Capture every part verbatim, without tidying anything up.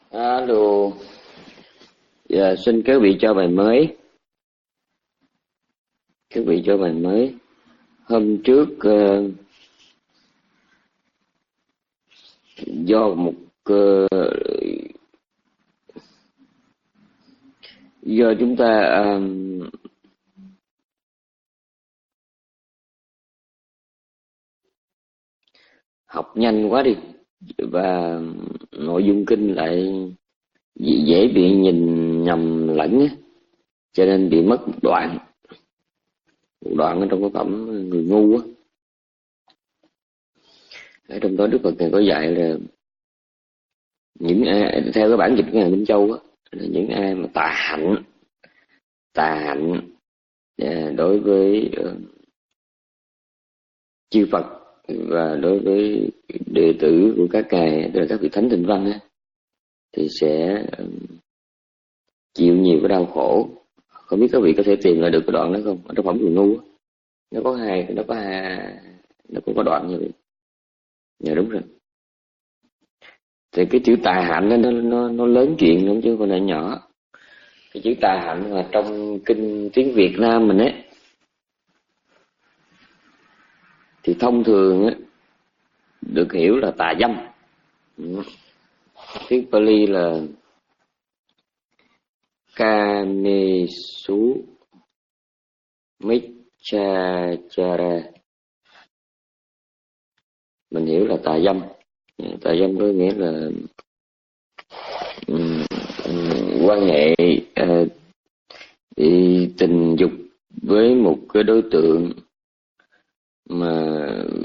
Alo, dạ, xin các vị cho bài mới. Các vị cho bài mới. Hôm trước uh, do một uh, do chúng ta uh, học nhanh quá đi, và nội dung kinh lại dễ bị nhìn nhầm lẫn á, cho nên bị mất một đoạn một đoạn ở trong cái phẩm Người Ngu á. Ở trong đó Đức Phật Ngài có dạy là những ai, theo cái bản dịch của Ngài Minh Châu á, là những ai mà tà hạnh tà hạnh đối với uh, chư Phật và đối với đệ tử của các ngài, tức là các vị thánh Tịnh Văn á, thì sẽ uh, chịu nhiều cái đau khổ. Không biết các vị có thể tìm lại được cái đoạn đó không? Ở trong phẩm Người Ngu á, nó có hai, nó có hai, nó cũng có đoạn như vậy. Dạ đúng rồi. Thì cái chữ tà hạnh nó nó nó lớn chuyện lắm chứ không phải là nhỏ. Cái chữ tà hạnh mà trong kinh tiếng Việt Nam mình ấy, thì thông thường ấy, được hiểu là tà dâm. Tiếng Pali là Kamesu Michachara, mình hiểu là tà dâm. Tà dâm có nghĩa là um, um, quan hệ uh, tình dục với một cái đối tượng mà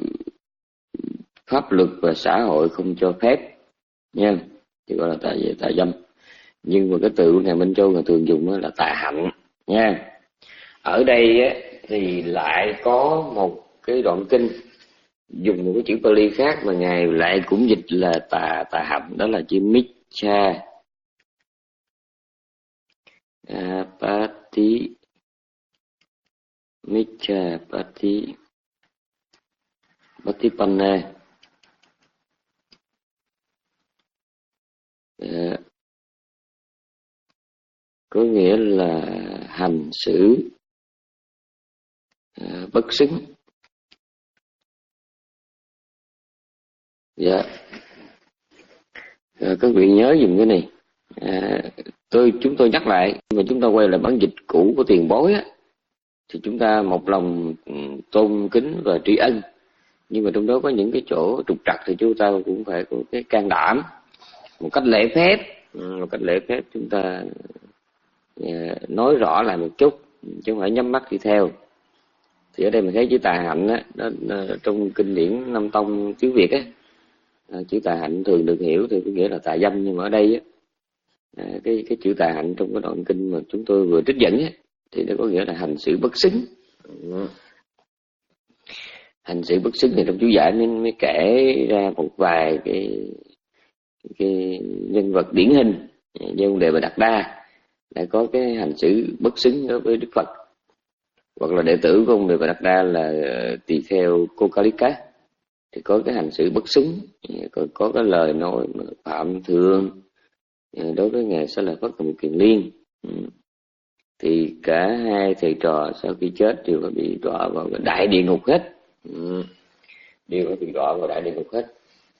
pháp luật và xã hội không cho phép nha, thì gọi là tà tà dâm. Nhưng mà cái từ của Ngài Minh Châu Ngài thường dùng là tà hạnh nha. Ở đây á, thì lại có một cái đoạn kinh dùng một cái chữ Pali khác mà Ngài lại cũng dịch là tà tà hạnh, đó là chữ Micha Pati. Micha Pati Patipanna. À, có nghĩa là hành xử à, bất xứng. Dạ. À, các vị nhớ dùm cái này. À, tôi chúng tôi nhắc lại, mà chúng ta quay lại bản dịch cũ của tiền bối á, thì chúng ta một lòng tôn kính và tri ân. Nhưng mà trong đó có những cái chỗ trục trặc thì chúng ta cũng phải có cái can đảm, một cách lễ phép, một cách lễ phép chúng ta nói rõ lại một chút, chứ không phải nhắm mắt đi theo. Thì ở đây mình thấy chữ tà hạnh á, nó, nó, trong kinh điển Nam Tông tiếng Việt á, chữ tà hạnh thường được hiểu thì có nghĩa là tà dâm. Nhưng mà ở đây á, cái cái chữ tà hạnh trong cái đoạn kinh mà chúng tôi vừa trích dẫn á, thì nó có nghĩa là hành xử bất xứng. Hành xử bất xứng thì trong chú giải mới, mới kể ra một vài cái cái nhân vật điển hình như ông Đề Bà Đạt Đa đã có cái hành xử bất xứng đối với Đức Phật, hoặc là đệ tử của ông Đề Bà Đạt Đa là tỳ kheo Kokalika thì có cái hành xử bất xứng, có, có cái lời nói phạm thượng đối với ngài Xá Lợi Phất Tòng Kiền Liên. Thì cả hai thầy trò sau khi chết đều có bị đọa vào đại địa ngục hết, đều có bị đọa vào đại địa ngục hết.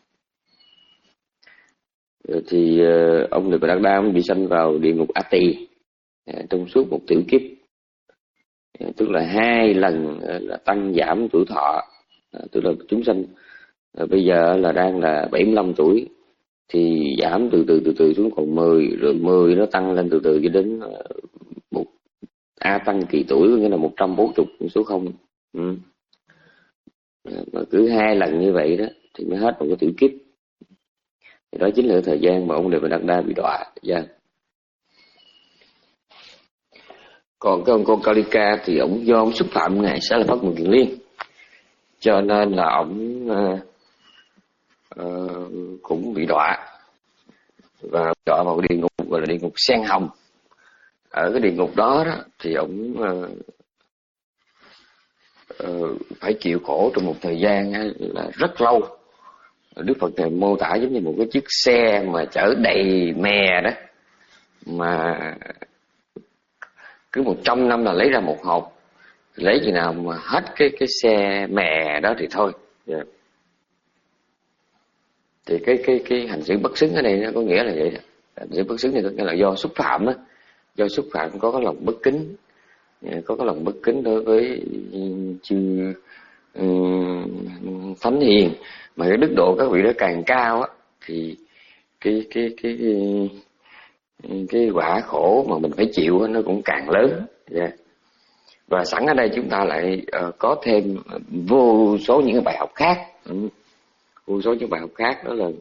Rồi thì uh, ông Đề Bà Đạt Đa bị sanh vào địa ngục A Tỳ uh, trong suốt một tiểu kiếp, uh, tức là hai lần uh, là tăng giảm tuổi thọ, uh, tức là chúng sanh uh, bây giờ là đang là bảy mươi lăm tuổi thì giảm từ từ từ từ xuống còn mười, rồi mười nó tăng lên từ từ cho đến uh, một A tăng kỳ tuổi, có nghĩa là một trăm bốn mươi số không. Ừ. Mà cứ hai lần như vậy đó thì mới hết một cái tiểu kiếp. Thì đó chính là thời gian mà ông Đề Bà Đạt Đa bị đọa. Yeah. Còn cái ông con Kalika thì ông do ông xúc phạm ngài Xá Lợi Phất Tòng Kiền Liên, cho nên là ông uh, uh, cũng bị đọa và đọa vào địa ngục gọi là địa ngục sen hồng. Ở cái địa ngục đó, đó thì ông uh, uh, phải chịu khổ trong một thời gian uh, là rất lâu. Đức Phật thầy mô tả giống như một cái chiếc xe mà chở đầy mè đó, mà cứ một trăm năm là lấy ra một hộp, lấy chừng nào mà hết cái cái xe mè đó thì thôi. Yeah. Thì cái cái cái hành xử bất xứng ở đây nó có nghĩa là vậy đó. Hành xử bất xứng này có nghĩa là do xúc phạm á, do xúc phạm có cái lòng bất kính, có cái lòng bất kính đối với chư um, thánh hiền, mà cái đức độ các vị đó càng cao á thì cái cái cái cái, cái quả khổ mà mình phải chịu nó cũng càng lớn. Yeah. Và sẵn ở đây chúng ta lại uh, có thêm vô số những cái bài học khác. Ừ. Vô số những bài học khác đó là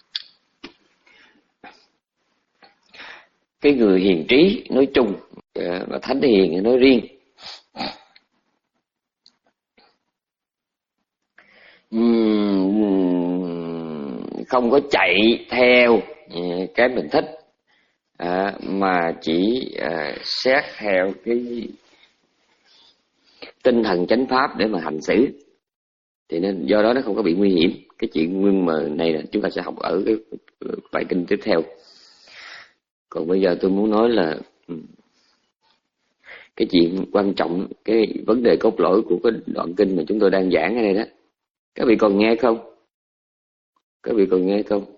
cái người hiền trí nói chung và thánh hiền nói riêng, không có chạy theo cái mình thích, mà chỉ xét theo cái tinh thần chánh pháp để mà hành xử, thì nên do đó nó không có bị nguy hiểm. Cái chuyện nguyên mờ này là chúng ta sẽ học ở cái bài kinh tiếp theo. Còn bây giờ tôi muốn nói là cái chuyện quan trọng, cái vấn đề cốt lõi của cái đoạn kinh mà chúng tôi đang giảng ở đây đó. Các vị còn nghe không? Các vị còn nghe không?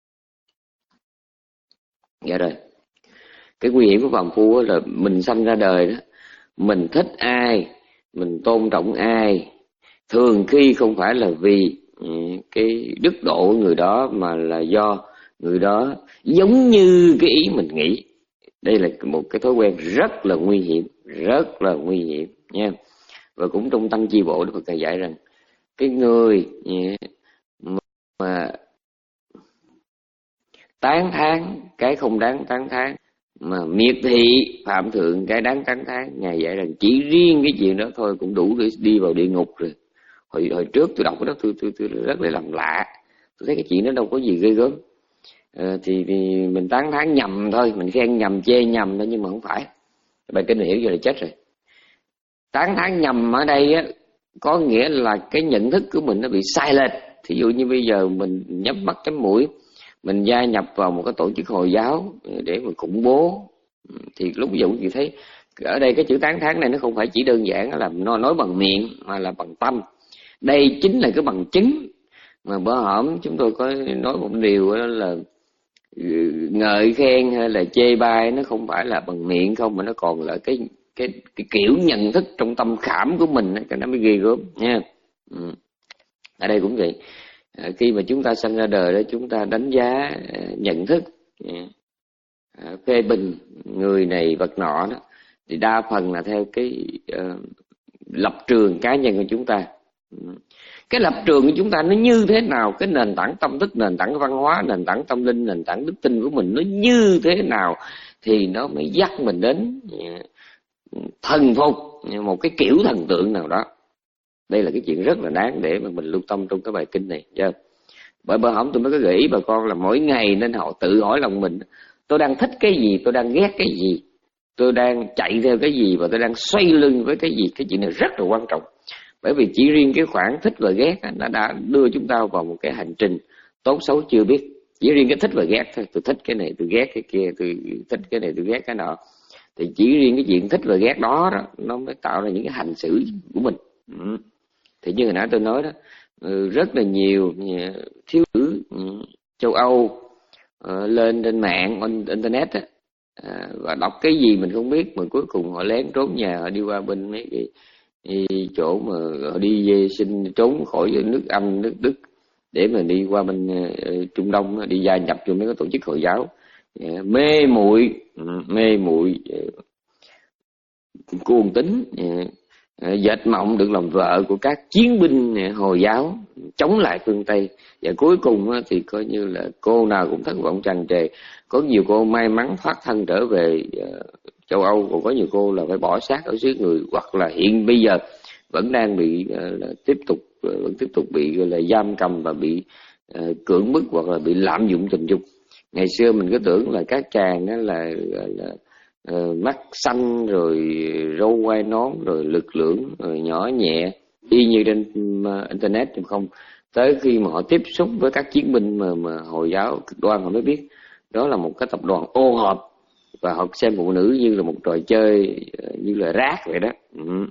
Dạ rồi. Cái nguy hiểm của phàm phu là mình sanh ra đời đó, mình thích ai, mình tôn trọng ai, thường khi không phải là vì cái đức độ của người đó, mà là do người đó giống như cái ý mình nghĩ. Đây là một cái thói quen rất là nguy hiểm, rất là nguy hiểm nha. Và cũng trong Tăng Chi Bộ Đức Phật thầy dạy rằng cái người mà tán thán cái không đáng tán thán, mà miệt thị phạm thượng cái đáng tán thán, Ngài dạy rằng chỉ riêng cái chuyện đó thôi cũng đủ để đi vào địa ngục rồi. Hồi, hồi trước tôi đọc cái đó tôi, tôi, tôi rất là làm lạ. Tôi thấy cái chuyện đó đâu có gì ghê gớm. À, thì, thì mình tán thán nhầm thôi, mình khen nhầm, chê nhầm thôi, nhưng mà không phải. Bài kinh này hiểu rồi là chết rồi. Tán thán nhầm ở đây á, có nghĩa là cái nhận thức của mình nó bị sai lệch. Thí dụ như bây giờ mình nhắm mắt chấm mũi, mình gia nhập vào một cái tổ chức Hồi giáo để mà khủng bố, thì lúc ví dụ như thấy ở đây cái chữ tán thán này nó không phải chỉ đơn giản là nói, nói bằng miệng, mà là bằng tâm. Đây chính là cái bằng chứng mà bữa hổm chúng tôi có nói một điều, đó là ngợi khen hay là chê bai nó không phải là bằng miệng không, mà nó còn là cái cái cái kiểu nhận thức trong tâm khảm của mình, cái nó mới ghê gớm nha. Ừ. Ở đây cũng vậy. À, khi mà chúng ta sanh ra đời đó, chúng ta đánh giá, nhận thức, à, phê bình người này vật nọ đó, thì đa phần là theo cái uh, lập trường cá nhân của chúng ta. Cái lập trường của chúng ta nó như thế nào, cái nền tảng tâm thức, nền tảng văn hóa, nền tảng tâm linh, nền tảng đức tin của mình nó như thế nào, thì nó mới dắt mình đến thần phục một cái kiểu thần tượng nào đó. Đây là cái chuyện rất là đáng để mà mình lưu tâm trong cái bài kinh này. Bởi bởi hổng tôi mới có gợi ý bà con là mỗi ngày nên họ tự hỏi lòng mình, tôi đang thích cái gì, tôi đang ghét cái gì, tôi đang chạy theo cái gì, và tôi đang xoay lưng với cái gì. Cái chuyện này rất là quan trọng. Bởi vì chỉ riêng cái khoảng thích và ghét nó đã đưa chúng ta vào một cái hành trình tốt xấu chưa biết. Chỉ riêng cái thích và ghét thôi, tôi thích cái này, tôi ghét cái kia, tôi thích cái này, tôi ghét cái nọ. Thì chỉ riêng cái chuyện thích và ghét đó, đó nó mới tạo ra những cái hành xử của mình. Ừ. Thì như hồi nãy tôi nói đó, rất là nhiều thiếu nữ châu Âu lên trên mạng, internet đó, và đọc cái gì mình không biết, mà cuối cùng họ lén trốn nhà, họ đi qua bên mấy cái đi chỗ mà họ đi vệ sinh, trốn khỏi nước Anh, nước Đức để mà đi qua bên uh, Trung Đông, đi gia nhập cho mấy cái tổ chức Hồi giáo. Uh, mê muội mê muội uh, cuồng tín, uh, uh, dệt mộng được làm vợ của các chiến binh uh, Hồi giáo chống lại phương Tây. Và cuối cùng uh, thì coi như là cô nào cũng thất vọng tràn trề. Có nhiều cô may mắn thoát thân trở về uh, châu Âu, còn có nhiều cô là phải bỏ xác ở xứ người, hoặc là hiện bây giờ vẫn đang bị uh, là tiếp tục uh, vẫn tiếp tục bị uh, là giam cầm và bị uh, cưỡng bức, hoặc là bị lạm dụng tình dục. Ngày xưa mình cứ tưởng là các chàng đó là, là, là uh, mắt xanh rồi râu quai nón rồi lực lưỡng rồi nhỏ nhẹ y như trên uh, internet, nhưng không. tới khi mà họ tiếp xúc với các chiến binh mà, mà Hồi giáo cực đoan, họ mới biết đó là một cái tập đoàn ô hợp, và họ xem phụ nữ như là một trò chơi, như là rác vậy đó. Ừ.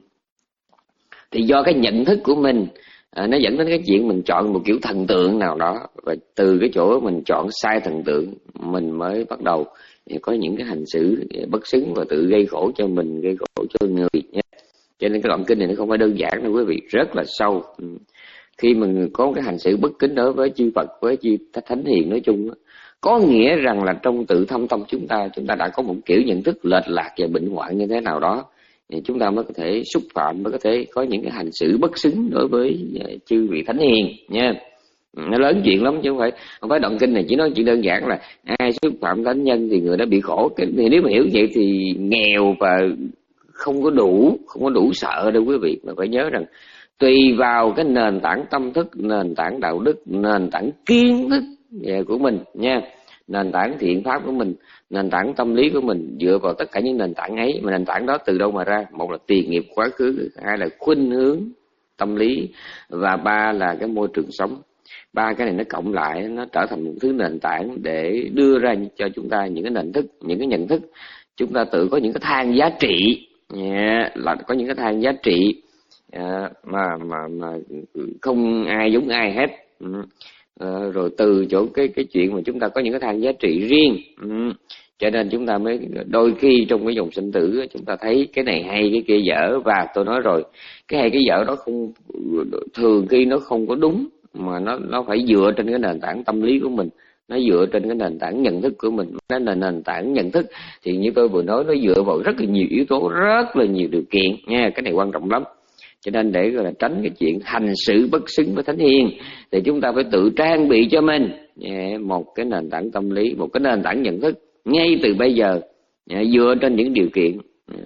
Thì do cái nhận thức của mình, à, nó dẫn đến cái chuyện mình chọn một kiểu thần tượng nào đó, và từ cái chỗ mình chọn sai thần tượng, mình mới bắt đầu có những cái hành xử bất xứng và tự gây khổ cho mình, gây khổ cho người nhé. Cho nên cái đoạn kinh này nó không phải đơn giản đâu quý vị, rất là sâu. Ừ. Khi mình có cái hành xử bất kính đối với chư Phật, với chư Thánh Hiền nói chung, có nghĩa rằng là trong tự thâm tâm chúng ta, chúng ta đã có một kiểu nhận thức lệch lạc và bệnh hoạn như thế nào đó, thì chúng ta mới có thể xúc phạm, mới có thể có những cái hành xử bất xứng đối với chư vị Thánh Hiền nha. Nó lớn chuyện lắm chứ không phải không phải đoạn kinh này chỉ nói chuyện đơn giản là ai xúc phạm thánh nhân thì người đó bị khổ. Cái thì nếu mà hiểu vậy thì nghèo và không có đủ, không có đủ sợ đâu quý vị. Mà phải nhớ rằng tùy vào cái nền tảng tâm thức, nền tảng đạo đức, nền tảng kiến thức của mình nha, nền tảng thiện pháp của mình, nền tảng tâm lý của mình, dựa vào tất cả những nền tảng ấy. Mà nền tảng đó từ đâu mà ra? Một là tiền nghiệp quá khứ, hai là khuynh hướng tâm lý, và ba là cái môi trường sống. Ba cái này nó cộng lại, nó trở thành một thứ nền tảng để đưa ra cho chúng ta những cái nhận thức, những cái nhận thức. Chúng ta tự có những cái thang giá trị, yeah, là có những cái thang giá trị à, mà mà mà không ai giống ai hết. Ừ. À, rồi từ chỗ cái cái chuyện mà chúng ta có những cái thang giá trị riêng, ừ. Cho nên chúng ta mới đôi khi trong cái dòng sinh tử chúng ta thấy cái này hay cái kia dở, và tôi nói rồi, cái hay cái dở đó không thường khi nó không có đúng, mà nó nó phải dựa trên cái nền tảng tâm lý của mình, nó dựa trên cái nền tảng nhận thức của mình. Nó là nền tảng nhận thức thì như tôi vừa nói, nó dựa vào rất là nhiều yếu tố, rất là nhiều điều kiện nha. Cái này quan trọng lắm. Cho nên để gọi là tránh cái chuyện hành xử bất xứng với Thánh Hiền thì chúng ta phải tự trang bị cho mình một cái nền tảng tâm lý, một cái nền tảng nhận thức ngay từ bây giờ, dựa trên những điều kiện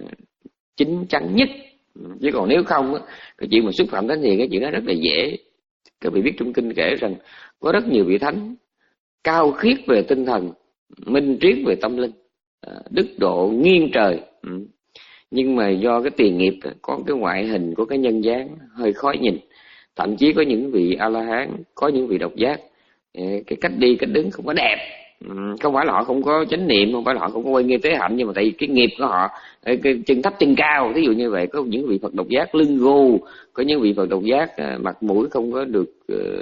chính chắn nhất. Chứ còn nếu không, cái chuyện mà xúc phạm Thánh Hiền, cái chuyện đó rất là dễ. Các vị biết trong kinh kể rằng có rất nhiều vị thánh cao khiết về tinh thần, minh triết về tâm linh, đức độ nghiêng trời, nhưng mà do cái tiền nghiệp, có cái ngoại hình, có cái nhân dáng hơi khó nhìn. Thậm chí có những vị A-la-hán, có những vị độc giác, cái cách đi cách đứng không có đẹp. Không phải là họ không có chánh niệm, không phải là họ không có quay nghiêm tế hạnh, nhưng mà tại vì cái nghiệp của họ, cái chân thấp chân cao, ví dụ như vậy. Có những vị Phật độc giác lưng gù, có những vị Phật độc giác mặt mũi không có được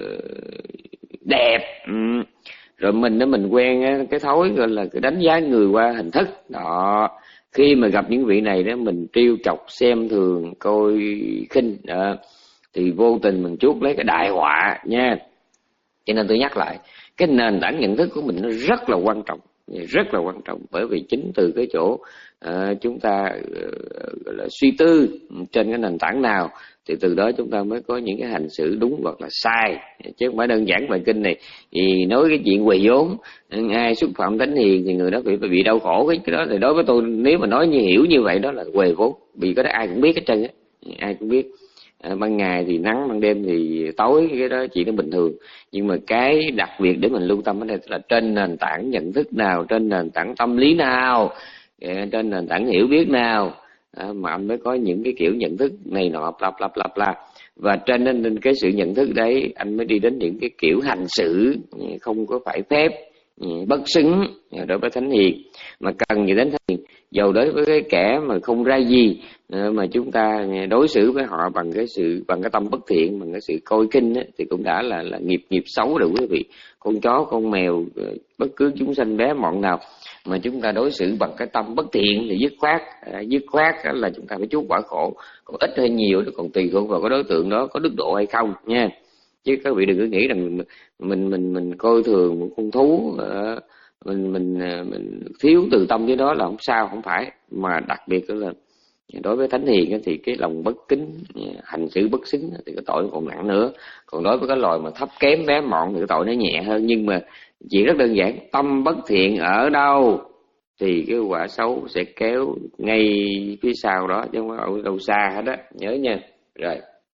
đẹp. Rồi mình đó, mình quen cái thói gọi là cái đánh giá người qua hình thức đó. Khi mà gặp những vị này đó, mình trêu chọc, xem thường, coi khinh đó, thì vô tình mình chuốc lấy cái đại họa nha. Cho nên tôi nhắc lại, cái nền tảng nhận thức của mình nó rất là quan trọng, rất là quan trọng. Bởi vì chính từ cái chỗ uh, chúng ta uh, gọi là suy tư trên cái nền tảng nào, thì từ đó chúng ta mới có những cái hành xử đúng hoặc là sai. Chứ không phải đơn giản bài kinh này thì nói cái chuyện quỳ vốn, ai xúc phạm Thánh Hiền thì người đó bị bị đau khổ. Cái đó thì đối với tôi, nếu mà nói như hiểu như vậy, đó là quỳ vốn. Vì cái đó ai cũng biết hết trơn á, ai cũng biết. À, ban ngày thì nắng, ban đêm thì tối, cái đó chuyện nó bình thường. Nhưng mà cái đặc biệt để mình lưu tâm ở đây là trên nền tảng nhận thức nào, trên nền tảng tâm lý nào, trên nền tảng hiểu biết nào, à, mà anh mới có những cái kiểu nhận thức này nọ lặp lặp lặp la. Và trên nên cái sự nhận thức đấy, anh mới đi đến những cái kiểu hành xử không có phải phép, bất xứng đối với Thánh Hiền. Mà cần gì đến Thánh Hiền, dầu đối với cái kẻ mà không ra gì, mà chúng ta đối xử với họ bằng cái sự bằng cái tâm bất thiện, bằng cái sự coi khinh ấy, thì cũng đã là là nghiệp nghiệp xấu rồi quý vị. Con chó, con mèo, bất cứ chúng sanh bé mọn nào mà chúng ta đối xử bằng cái tâm bất thiện thì dứt khoát à, dứt khoát là chúng ta phải chuốc quả khổ. Còn ít hay nhiều nó còn tùy thuộc vào cái đối tượng đó có đức độ hay không nha. Chứ các vị đừng có nghĩ rằng mình mình mình, mình coi thường một con thú, uh, mình mình mình thiếu từ tâm với đó là không sao, không phải. Mà đặc biệt là đối với Thánh Hiền thì cái lòng bất kính, hành xử bất xứng thì cái tội còn nặng nữa. Còn đối với cái loài mà thấp kém bé mọn thì cái tội nó nhẹ hơn. Nhưng mà chỉ rất đơn giản, tâm bất thiện ở đâu thì cái quả xấu sẽ kéo ngay phía sau đó, chứ không ở đâu xa hết á, nhớ nha. Rồi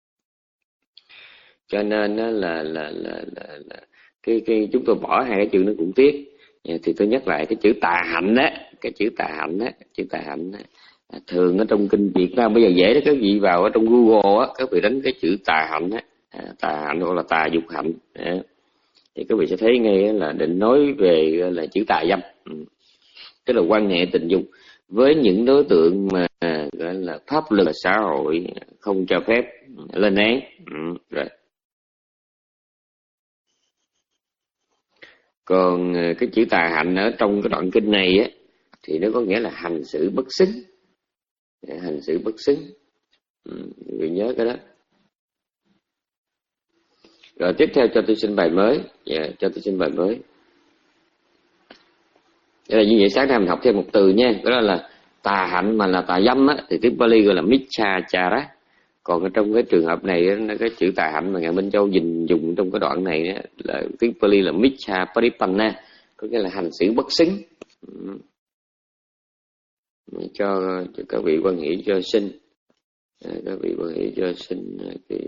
cho nên là là là là, là cái cái chúng tôi bỏ hai cái chữ nó cũng tiếc. Thì tôi nhắc lại cái chữ tà hạnh á, cái chữ tà hạnh á, chữ tà hạnh á, thường ở trong kinh Việt Nam bây giờ dễ đó, các vị vào ở trong Google á, các vị đánh cái chữ tà hạnh á, à, tà hạnh hoặc là tà dục hạnh. À, thì các vị sẽ thấy ngay là định nói về là chữ tà dâm, tức là quan hệ tình dục với những đối tượng mà gọi là pháp luật xã hội không cho phép lên án. Ừ, rồi. Còn cái chữ tà hạnh ở trong cái đoạn kinh này á, thì nó có nghĩa là hành xử bất xứng, hành xử bất xứng. Ừ, người nhớ cái đó. Rồi tiếp theo cho tôi xin bài mới. Yeah, cho tôi xin bài mới. Đây là như vậy, sáng nay mình học thêm một từ nha. Đó là tà hạnh mà là tà dâm á, thì tiếng Pali gọi là Michachara. Còn ở trong cái trường hợp này, cái chữ tà hạnh mà Ngài Minh Châu dùng, dùng trong cái đoạn này á, là tiếng Pali là Micha Paripanna, có nghĩa là hành xử bất xứng. Cho, cho các vị quan hỷ cho xin, các vị quan hỷ cho xin cái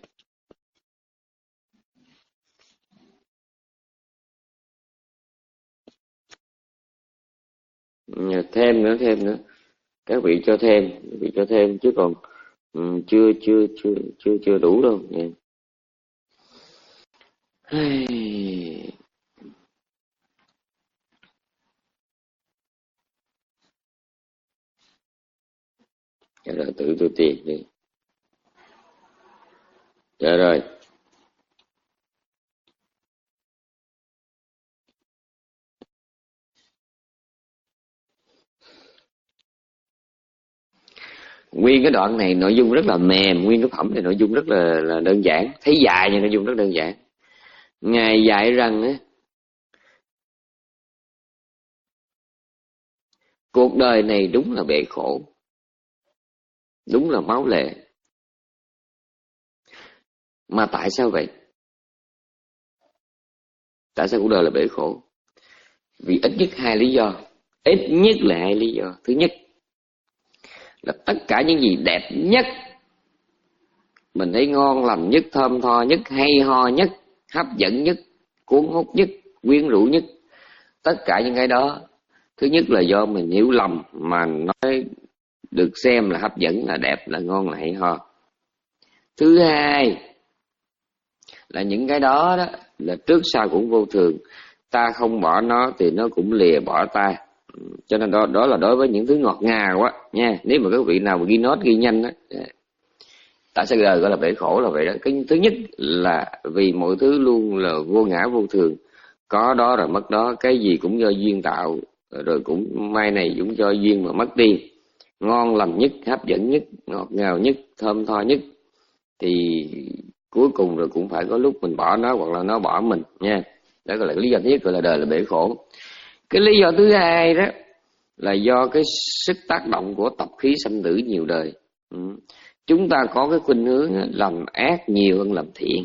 thêm nữa, thêm nữa, các vị cho thêm, các vị cho thêm chứ còn um, chưa chưa chưa chưa chưa đủ đâu nha. Rồi tự tôi tìm đi. Dạ rồi. Nguyên cái đoạn này nội dung rất là mềm, nguyên cái phẩm này nội dung rất là, là đơn giản, thấy dài nhưng nội dung rất đơn giản. Ngài dạy rằng á, cuộc đời này đúng là bể khổ, đúng là máu lệ. Mà tại sao vậy? Tại sao cuộc đời là bể khổ? Vì ít nhất hai lý do. Ít nhất là hai lý do. Thứ nhất là tất cả những gì đẹp nhất, mình thấy ngon lành nhất, thơm tho nhất, hay ho nhất, hấp dẫn nhất, cuốn hút nhất, quyến rũ nhất, tất cả những cái đó, thứ nhất là do mình hiểu lầm mà nói được xem là hấp dẫn, là đẹp, là ngon, là hay ho. Thứ hai là những cái đó đó là trước sau cũng vô thường, ta không bỏ nó thì nó cũng lìa bỏ ta. Cho nên đó, đó là đối với những thứ ngọt ngào quá nha. Nếu mà các vị nào mà ghi nốt ghi nhanh đó, tại sao đời gọi là bể khổ là vậy đó. Cái thứ nhất là vì mọi thứ luôn là vô ngã vô thường, có đó rồi mất đó, cái gì cũng do duyên tạo, rồi cũng mai này cũng do duyên mà mất đi. Ngon lành nhất, hấp dẫn nhất, ngọt ngào nhất, thơm tho nhất, thì cuối cùng rồi cũng phải có lúc mình bỏ nó hoặc là nó bỏ mình nha. Đó gọi là lý do thứ nhất, gọi là đời là bể khổ. Cái lý do thứ hai đó là do cái sức tác động của tập khí sanh tử nhiều đời. Ừ. Chúng ta có cái khuynh hướng làm ác nhiều hơn làm thiện.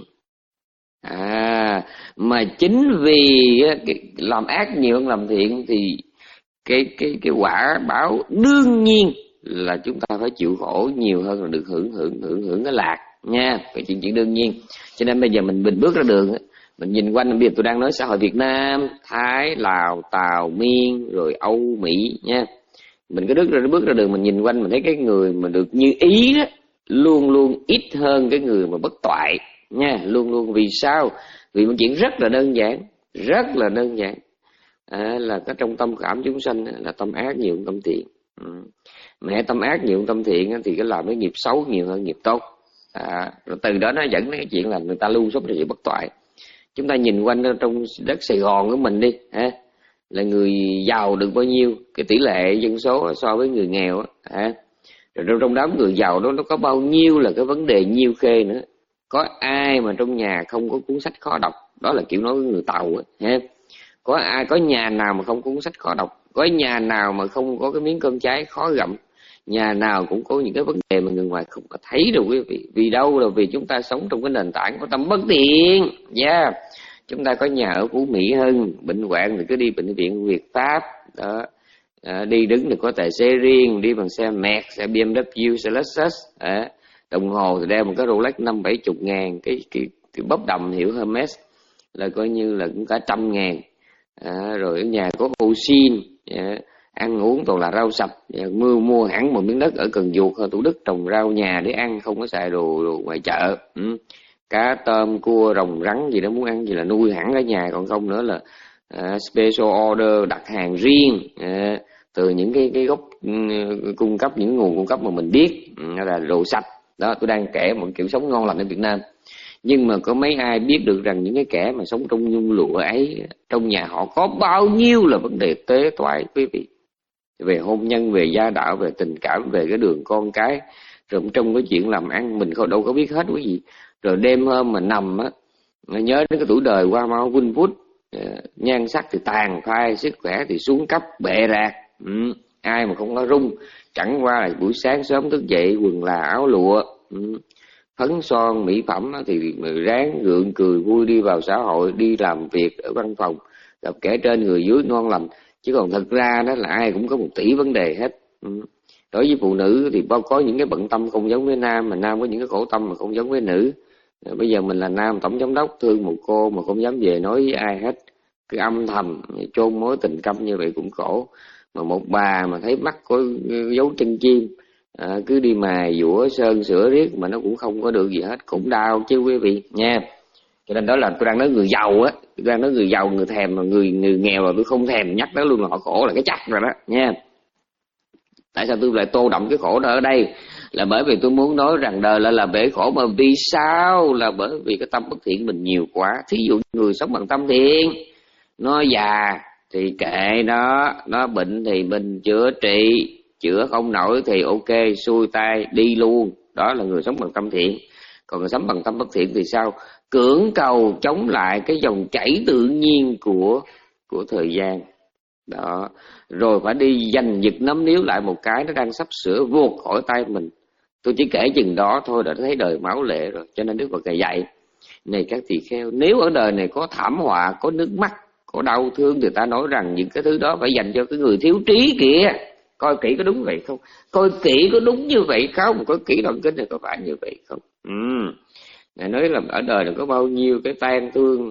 À, mà chính vì làm ác nhiều hơn làm thiện thì cái cái cái quả báo đương nhiên là chúng ta phải chịu khổ nhiều hơn là được hưởng hưởng hưởng hưởng cái lạc nha. Cái chuyện chuyện đương nhiên. Cho nên bây giờ mình mình bước ra đường, mình nhìn quanh, bây giờ tôi đang nói xã hội Việt Nam, Thái, Lào, Tàu, Miên, rồi Âu, Mỹ nha. Mình cứ bước ra bước ra đường mình nhìn quanh, mình thấy cái người mà được như ý đó luôn luôn ít hơn cái người mà bất toại nha, luôn luôn. Vì sao? Vì một chuyện rất là đơn giản, rất là đơn giản, à, là có trong tâm khảm chúng sanh là tâm ác nhiều hơn tâm thiện. Ừ. Mẹ tâm ác nhiều hơn tâm thiện thì cái làm cái nghiệp xấu nhiều hơn nghiệp tốt. À, rồi từ đó nó dẫn đến cái chuyện là người ta luôn sống trong sự bất toại. Chúng ta nhìn quanh trong đất Sài Gòn của mình đi, ha, là người giàu được bao nhiêu, cái tỷ lệ dân số so với người nghèo, ha. Rồi trong đám người giàu đó nó có bao nhiêu là cái vấn đề nhiêu khê nữa. Có ai mà trong nhà không có cuốn sách khó đọc, đó là kiểu nói với người Tàu, ha. Có ai, có nhà nào mà không có cuốn sách khó đọc, có nhà nào mà không có cái miếng cơm cháy khó gặm, nhà nào cũng có những cái vấn đề mà người ngoài không có thấy đâu quý vị. Vì đâu là vì chúng ta sống trong cái nền tảng của tâm bất thiện. Yeah. Chúng ta có nhà ở Phú Mỹ Hưng, bệnh hoạn thì cứ đi bệnh viện Việt Pháp đó. À, đi đứng thì có tài xế riêng, đi bằng xe Merc, xe bê em vê, xe Lexus, à, đồng hồ thì đeo một cái Rolex năm bảy chục ngàn, cái cái cái bóp đầm hiệu Hermes là coi như là cũng cả trăm ngàn. À, rồi ở nhà có ô xin, à, ăn uống toàn là rau sạch, à, mua mua hẳn một miếng đất ở Cần Duộc hay Thủ Đức trồng rau nhà để ăn, không có xài đồ, đồ ngoài chợ. Ừ. cá tôm cua rồng rắn gì đó muốn ăn gì là nuôi hẳn ở nhà, còn không nữa là uh, special order, đặt hàng riêng uh, từ những cái cái gốc uh, cung cấp, những nguồn cung cấp mà mình biết uh, là đồ sạch đó. Tôi đang kể một kiểu sống ngon lành ở Việt Nam, nhưng mà có mấy ai biết được rằng những cái kẻ mà sống trong nhung lụa ấy, trong nhà họ có bao nhiêu là vấn đề tế toại quý vị, về hôn nhân, về gia đạo, về tình cảm, về cái đường con cái, rồi trong cái chuyện làm ăn mình đâu có biết hết quý vị. Rồi đêm hôm mà nằm á, nhớ đến cái tuổi đời qua mau vun vút, nhan sắc thì tàn phai, sức khỏe thì xuống cấp bệ rạc. Ừ. Ai mà không có rung, chẳng qua là buổi sáng sớm thức dậy quần là áo lụa, ừ. phấn son mỹ phẩm thì ráng gượng cười vui đi vào xã hội, đi làm việc ở văn phòng, gặp kẻ trên người dưới ngon lành. Chứ còn thật ra đó là ai cũng có một tỷ vấn đề hết. Ừ. Đối với phụ nữ thì bao có những cái bận tâm không giống với nam, mà nam có những cái khổ tâm mà không giống với nữ. Bây giờ mình là nam tổng giám đốc, thương một cô mà không dám về nói với ai hết, cứ âm thầm chôn mối tình câm như vậy cũng khổ. Mà một bà mà thấy mắt có dấu chân chim, à, cứ đi mài dũa sơn sửa riết mà nó cũng không có được gì hết, cũng đau chứ quý vị nha. Cho nên đó là tôi đang nói người giàu á, tôi đang nói người giàu, người thèm, mà người người nghèo là tôi không thèm nhắc tới luôn, là họ khổ là cái chắc rồi đó nha. Tại sao tôi lại tô đậm cái khổ đó ở đây? Là bởi vì tôi muốn nói rằng đời là là bể khổ, mà vì sao? Là bởi vì cái tâm bất thiện mình nhiều quá. Thí dụ người sống bằng tâm thiện, nó già thì kệ nó, nó bệnh thì mình chữa trị, chữa không nổi thì ok, xuôi tay đi luôn. Đó là người sống bằng tâm thiện. Còn người sống bằng tâm bất thiện thì sao? Cưỡng cầu chống lại cái dòng chảy tự nhiên của của thời gian. Đó, rồi phải đi giành giật nắm níu lại một cái nó đang sắp sửa vụt khỏi tay mình. Tôi chỉ kể chừng đó thôi đã thấy đời máu lệ rồi. Cho nên Đức Phật dạy dạy này các tỳ kheo, nếu ở đời này có thảm họa, có nước mắt, có đau thương, thì ta nói rằng những cái thứ đó phải dành cho cái người thiếu trí kìa. Coi kỹ có đúng vậy không? Coi kỹ có đúng như vậy không? Coi kỹ đoạn kinh này có phải như vậy không? Ừ. Ngài nói là ở đời là có bao nhiêu cái tan thương,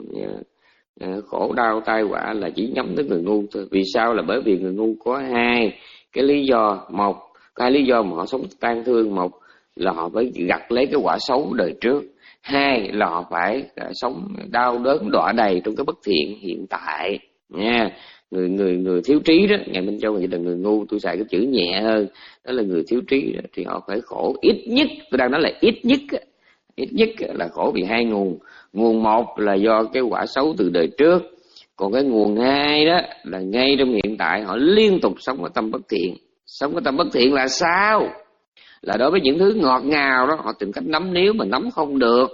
khổ đau tai họa là chỉ nhắm tới người ngu thôi. Vì sao? Là bởi vì người ngu có hai cái lý do. Một, hai lý do mà họ sống tan thương. Một là họ phải gặt lấy cái quả xấu đời trước. Hai là họ phải sống đau đớn đọa đầy trong cái bất thiện hiện tại nha. Người người người thiếu trí đó, Ngài Minh Châu người là người ngu, tôi xài cái chữ nhẹ hơn, đó là người thiếu trí đó, thì họ phải khổ ít nhất, tôi đang nói là ít nhất, ít nhất là khổ vì hai nguồn. Nguồn một là do cái quả xấu từ đời trước, còn cái nguồn hai đó là ngay trong hiện tại họ liên tục sống ở tâm bất thiện. Sống ở tâm bất thiện là sao? Là đối với những thứ ngọt ngào đó họ tìm cách nắm níu mà nắm không được,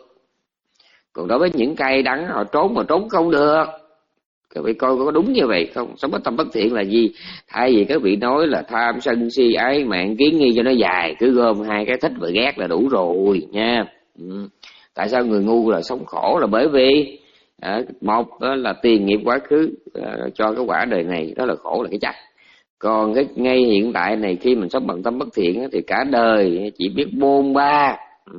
còn đối với những cay đắng họ trốn mà trốn không được. Các vị coi có đúng như vậy không? Sống ở tâm bất thiện là gì? Thay vì các vị nói là tham sân si ái mạng kiến nghi cho nó dài, cứ gom hai cái thích và ghét là đủ rồi nha. Ừ. Tại sao người ngu là sống khổ? Là bởi vì à, một đó là tiền nghiệp quá khứ à, cho cái quả đời này, đó là khổ, là cái chắc. Còn cái ngay hiện tại này, khi mình sống bằng tâm bất thiện thì cả đời chỉ biết bôn ba, ừ.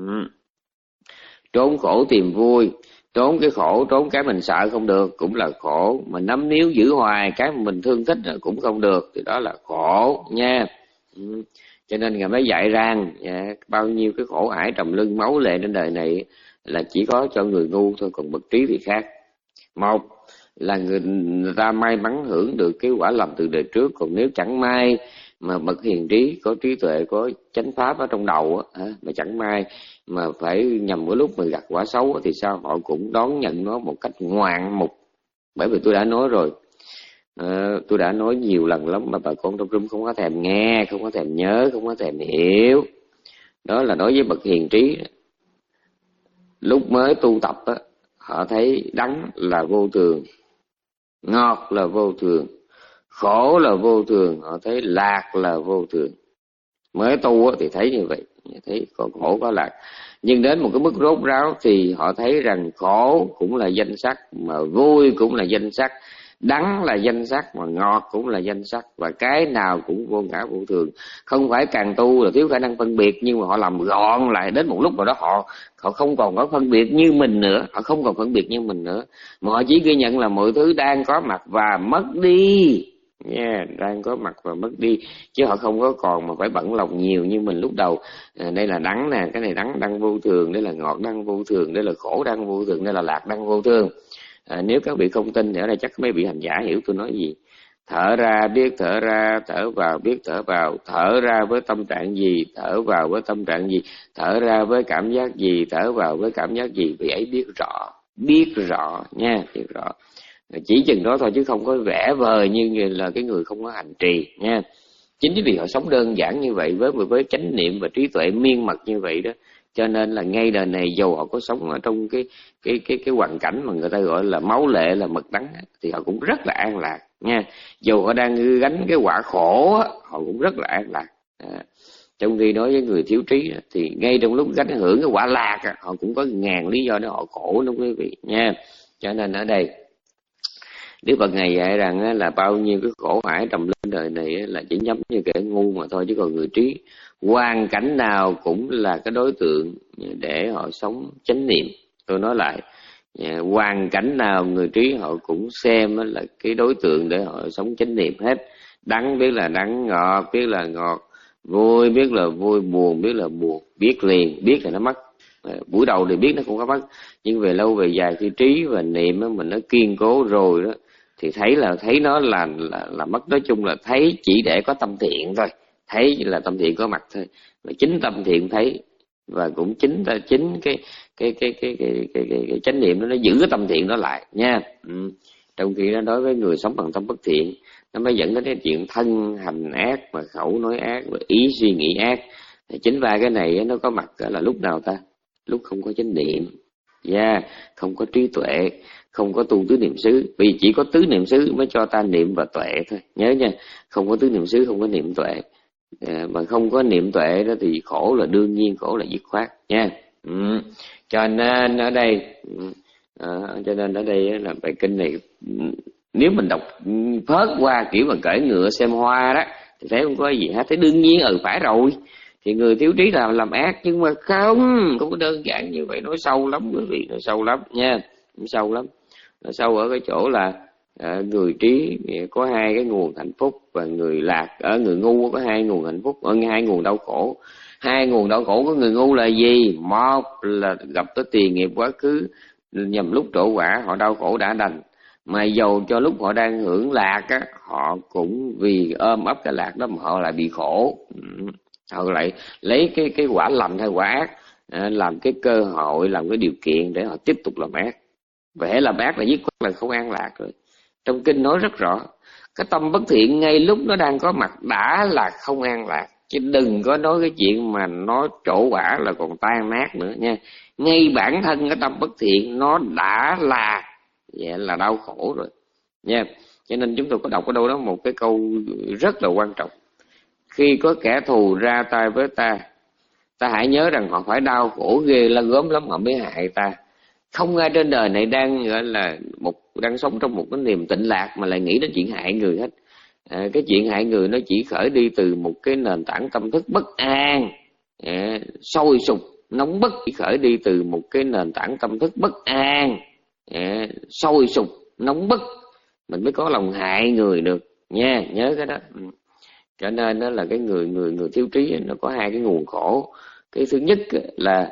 trốn khổ tìm vui. Trốn cái khổ, trốn cái mình sợ không được cũng là khổ. Mình nắm níu giữ hoài cái mà mình thương thích cũng không được, thì đó là khổ nha. Ừ. Cho nên Ngài mới dạy rằng dạ, bao nhiêu cái khổ ải trầm lưng máu lệ trên đời này là chỉ có cho người ngu thôi, còn bậc trí thì khác. Một là người, người ta may mắn hưởng được cái quả lầm từ đời trước, còn nếu chẳng may mà bậc hiền trí, có trí tuệ, có chánh pháp ở trong đầu á, mà chẳng may mà phải nhầm cái lúc mà gặt quả xấu thì sao? Họ cũng đón nhận nó một cách ngoạn mục. Bởi vì tôi đã nói rồi, à, tôi đã nói nhiều lần lắm mà bà con trong room không có thèm nghe, không có thèm nhớ, không có thèm hiểu. Đó là đối với bậc hiền trí, lúc mới tu tập á, họ thấy đắng là vô thường, ngọt là vô thường, khổ là vô thường, họ thấy lạc là vô thường. Mới tu á thì thấy như vậy, thấy có khổ có lạc. Nhưng đến một cái mức rốt ráo thì họ thấy rằng khổ cũng là danh sắc, mà vui cũng là danh sắc, đắng là danh sắc, mà ngọt cũng là danh sắc, và cái nào cũng vô ngã vô thường. Không phải càng tu là thiếu khả năng phân biệt, nhưng mà họ làm gọn lại, đến một lúc nào đó họ họ không còn có phân biệt như mình nữa, họ không còn phân biệt như mình nữa, mà họ chỉ ghi nhận là mọi thứ đang có mặt và mất đi. nha, đang có mặt và mất đi, chứ họ không có còn mà phải bận lòng nhiều như mình lúc đầu. À, đây là đắng nè, cái này đắng đang vô thường, đây là ngọt đang vô thường, đây là khổ đang vô thường, đây là lạc đang vô thường. À, nếu các vị không tin thì ở đây chắc mấy vị hành giả hiểu tôi nói gì. Thở ra biết thở ra, thở vào biết thở vào, thở ra với tâm trạng gì, thở vào với tâm trạng gì, thở ra với cảm giác gì, thở vào với cảm giác gì, vị ấy biết rõ, biết rõ nha, biết rõ. Chỉ chừng đó thôi chứ không có vẽ vời như là cái người không có hành trì nha. Chính vì họ sống đơn giản như vậy, với với chánh niệm và trí tuệ miên mật như vậy đó, cho nên là ngay đời này dù họ có sống ở trong cái cái cái cái hoàn cảnh mà người ta gọi là máu lệ, là mực đắng, thì họ cũng rất là an lạc nha. Dù họ đang gánh cái quả khổ, họ cũng rất là an lạc. À, trong khi đối với người thiếu trí thì ngay trong lúc gánh hưởng cái quả lạc, họ cũng có ngàn lý do để họ khổ đó quý vị nha. Cho nên ở đây Đức Phật Ngài dạy rằng là bao nhiêu cái khổ ải trầm lên đời này là chỉ nhắm như kẻ ngu mà thôi, chứ còn người trí hoàn cảnh nào cũng là cái đối tượng để họ sống chánh niệm. Tôi nói lại, hoàn cảnh nào người trí họ cũng xem là cái đối tượng để họ sống chánh niệm hết. Đắng biết là đắng, ngọt biết là ngọt, vui biết là vui, buồn biết là buồn, biết liền, biết là nó mất. Buổi đầu thì biết nó không có mất, nhưng về lâu về dài khi trí và niệm mình nó kiên cố rồi đó, thì thấy là thấy nó là là, là mất. Nói chung là thấy chỉ để có tâm thiện thôi, thấy là tâm thiện có mặt thôi, mà chính tâm thiện thấy, và cũng chính ta chính cái cái cái cái cái cái, cái, cái, cái chánh niệm đó nó giữ cái tâm thiện đó lại nha. Ừ. Trong khi đó đối với người sống bằng tâm bất thiện, nó mới dẫn đến cái chuyện thân hành ác và khẩu nói ác và ý suy nghĩ ác. Thì chính ba cái này nó có mặt là lúc nào ta? Lúc không có chánh niệm, yeah, không có trí tuệ, không có tu tứ niệm xứ. Vì chỉ có tứ niệm xứ mới cho ta niệm và tuệ thôi, nhớ nha. Không có tứ niệm xứ không có niệm tuệ, à, mà không có niệm tuệ đó thì khổ là đương nhiên, khổ là dứt khoát nha. Ừ. Cho nên ở đây à, cho nên ở đây là bài kinh này, nếu mình đọc phớt qua kiểu mà cởi ngựa xem hoa đó thì thấy không có gì hết. Thế đương nhiên ừ phải rồi, thì người thiếu trí làm làm ác, nhưng mà không không có đơn giản như vậy. Nói sâu lắm quý vị, nói sâu lắm nha, nó sâu lắm. Nó sâu ở cái chỗ là à, người trí có hai cái nguồn hạnh phúc, và người lạc ở người ngu có hai nguồn hạnh phúc, ở hai nguồn đau khổ. Hai nguồn đau khổ của người ngu là gì? Một là gặp tới tiền nghiệp quá khứ, nhằm lúc trổ quả họ đau khổ đã đành, mà dầu cho lúc họ đang hưởng lạc á, họ cũng vì ôm ấp cái lạc đó mà họ lại bị khổ. Họ lại lấy cái cái quả lành hay quả ác à, làm cái cơ hội, làm cái điều kiện để họ tiếp tục làm ác. Vẻ làm ác là dứt khoát là không an lạc rồi. Trong kinh nói rất rõ, cái tâm bất thiện ngay lúc nó đang có mặt đã là không an lạc, chứ đừng có nói cái chuyện mà nó trổ quả là còn tan nát nữa nha. Ngay bản thân cái tâm bất thiện nó đã là vậy là đau khổ rồi nha. Cho nên chúng tôi có đọc ở đâu đó một cái câu rất là quan trọng: khi có kẻ thù ra tay với ta, ta hãy nhớ rằng họ phải đau khổ ghê là gớm lắm họ mới hại ta. Không ai trên đời này đang gọi là một đang sống trong một cái niềm tịnh lạc mà lại nghĩ đến chuyện hại người hết. À, cái chuyện hại người nó chỉ khởi đi từ một cái nền tảng tâm thức bất an, à, sôi sục nóng bức, chỉ khởi đi từ một cái nền tảng tâm thức bất an, à, sôi sục nóng bức, mình mới có lòng hại người được nha, nhớ cái đó. Cho nên đó là cái người người người thiếu trí nó có hai cái nguồn khổ. Cái thứ nhất là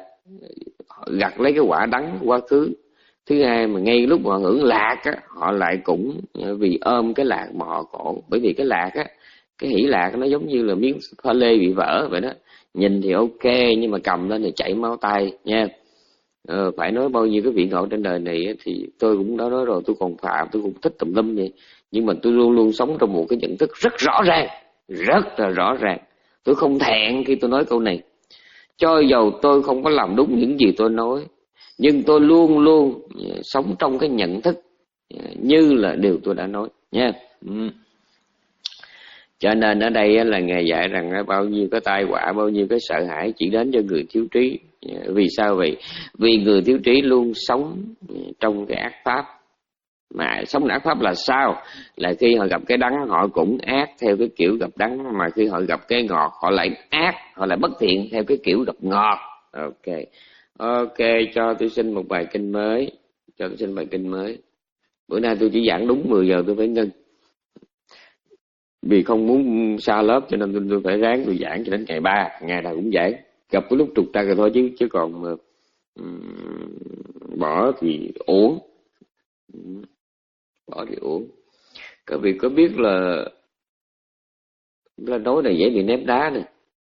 gặt lấy cái quả đắng quá khứ. Thứ hai mà ngay lúc họ hưởng lạc á, họ lại cũng vì ôm cái lạc mà họ khổ. Bởi vì cái lạc á, cái hỷ lạc nó giống như là miếng pha lê bị vỡ vậy đó. Nhìn thì ok nhưng mà cầm lên thì chảy máu tay nha. Ờ, phải nói bao nhiêu cái vị ngộ trên đời này thì tôi cũng đã nói rồi, tôi còn phạm, tôi cũng thích tùm lum vậy. Nhưng mà tôi luôn luôn sống trong một cái nhận thức rất rõ ràng, rất là rõ ràng. Tôi không thẹn khi tôi nói câu này. Cho dầu tôi không có làm đúng những gì tôi nói, nhưng tôi luôn luôn sống trong cái nhận thức như là điều tôi đã nói nha. Ừ. Cho nên ở đây là Ngài dạy rằng bao nhiêu cái tai họa, bao nhiêu cái sợ hãi chỉ đến cho người thiếu trí. Vì sao vậy? Vì người thiếu trí luôn sống trong cái ác pháp. Mà sống ác pháp là sao? Là khi họ gặp cái đắng họ cũng ác theo cái kiểu gặp đắng, mà khi họ gặp cái ngọt họ lại ác, họ lại bất thiện theo cái kiểu gặp ngọt. Ok, ok, cho tôi xin một bài kinh mới, cho tôi xin bài kinh mới. Bữa nay tôi chỉ giảng đúng mười giờ tôi phải ngưng. vì không muốn xa lớp cho nên tôi, tôi phải ráng tôi giảng cho đến ngày ba, ngày nào cũng giảng, gặp cái lúc trục trặc rồi thôi, chứ chứ còn um, bỏ thì uổng, bỏ thì uổng. Các vị có biết là là nói này dễ bị ném đá này.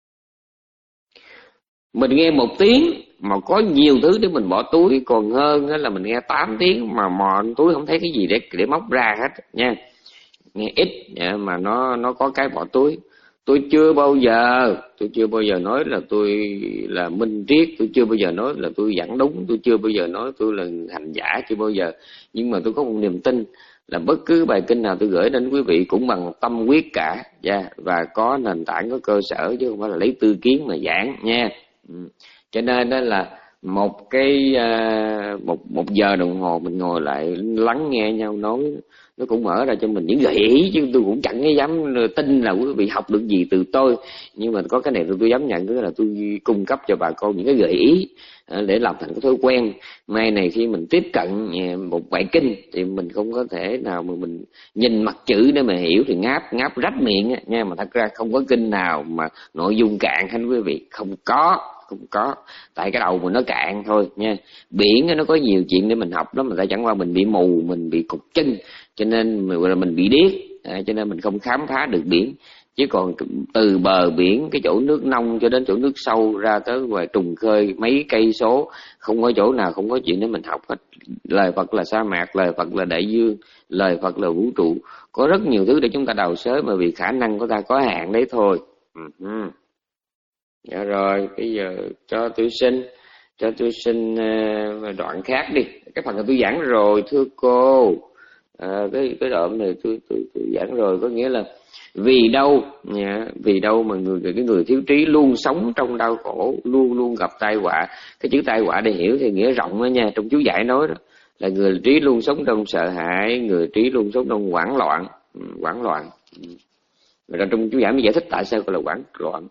Mình nghe một tiếng mà có nhiều thứ để mình bỏ túi, còn hơn là mình nghe tám tiếng mà mò túi không thấy cái gì để để móc ra hết nha. Nghe ít mà nó nó có cái bỏ túi. Tôi chưa bao giờ tôi chưa bao giờ nói là tôi là minh triết, tôi chưa bao giờ nói là tôi giảng đúng, tôi chưa bao giờ nói tôi là hành giả, chưa bao giờ. Nhưng mà tôi có một niềm tin là bất cứ bài kinh nào tôi gửi đến quý vị cũng bằng tâm huyết cả, yeah, và có nền tảng, có cơ sở, chứ không phải là lấy tư kiến mà giảng nha. Ừ. Cho nên đó là một cái uh, một một giờ đồng hồ mình ngồi lại lắng nghe nhau nói, nó cũng mở ra cho mình những gợi ý, chứ tôi cũng chẳng dám tin là quý vị học được gì từ tôi. Nhưng mà có cái này tôi, tôi dám nhận, tức là tôi cung cấp cho bà con những cái gợi ý để làm thành cái thói quen. Mai này khi mình tiếp cận một bài kinh thì mình không có thể nào mà mình nhìn mặt chữ để mà hiểu thì ngáp ngáp rách miệng nha. Mà thật ra không có kinh nào mà nội dung cạn hết quý vị, không có không có tại cái đầu mình nó cạn thôi nha. Biển nó có nhiều chuyện để mình học lắm, mà tại chẳng qua mình bị mù, mình bị cục chân, cho nên gọi là mình bị điếc, à, cho nên mình không khám phá được biển. Chứ còn từ bờ biển cái chỗ nước nông cho đến chỗ nước sâu ra tới ngoài trùng khơi mấy cây số, không có chỗ nào không có chuyện để mình học hết. Lời Phật là sa mạc, lời Phật là đại dương, lời Phật là vũ trụ, có rất nhiều thứ để chúng ta đào xới, mà vì khả năng của ta có hạn đấy thôi. Uh-huh. Dạ rồi, bây giờ cho tôi xin cho tôi xin uh, đoạn khác đi. Cái phần này tôi giảng rồi thưa cô. À, cái cái đoạn này tôi tôi tôi giảng rồi, có nghĩa là vì đâu nha, vì đâu mà người cái người thiếu trí luôn sống trong đau khổ, luôn luôn gặp tai họa. Cái chữ tai họa để hiểu thì nghĩa rộng đó nha, trong chú giải nói đó là người trí luôn sống trong sợ hãi, người trí luôn sống trong hoảng loạn, hoảng loạn. Rồi trong chú giải mới giải thích tại sao gọi là hoảng loạn.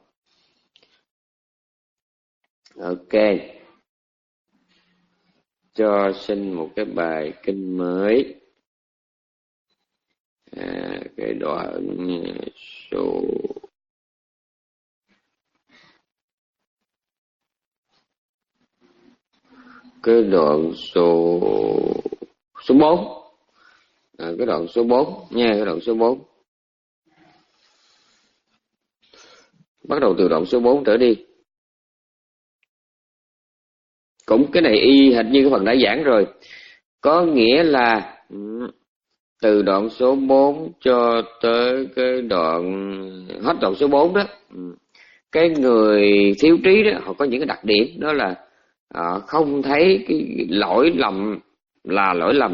Ok, cho xin một cái bài kinh mới. À, cái đoạn số cái đoạn số số bốn, à, cái đoạn số bốn nha, cái đoạn số bốn, bắt đầu từ đoạn số bốn trở đi. Cũng cái này y hệt như cái phần đã giảng rồi, có nghĩa là từ đoạn số bốn cho tới cái đoạn hết đoạn số bốn đó, cái người thiếu trí đó họ có những cái đặc điểm, đó là họ không thấy cái lỗi lầm là lỗi lầm,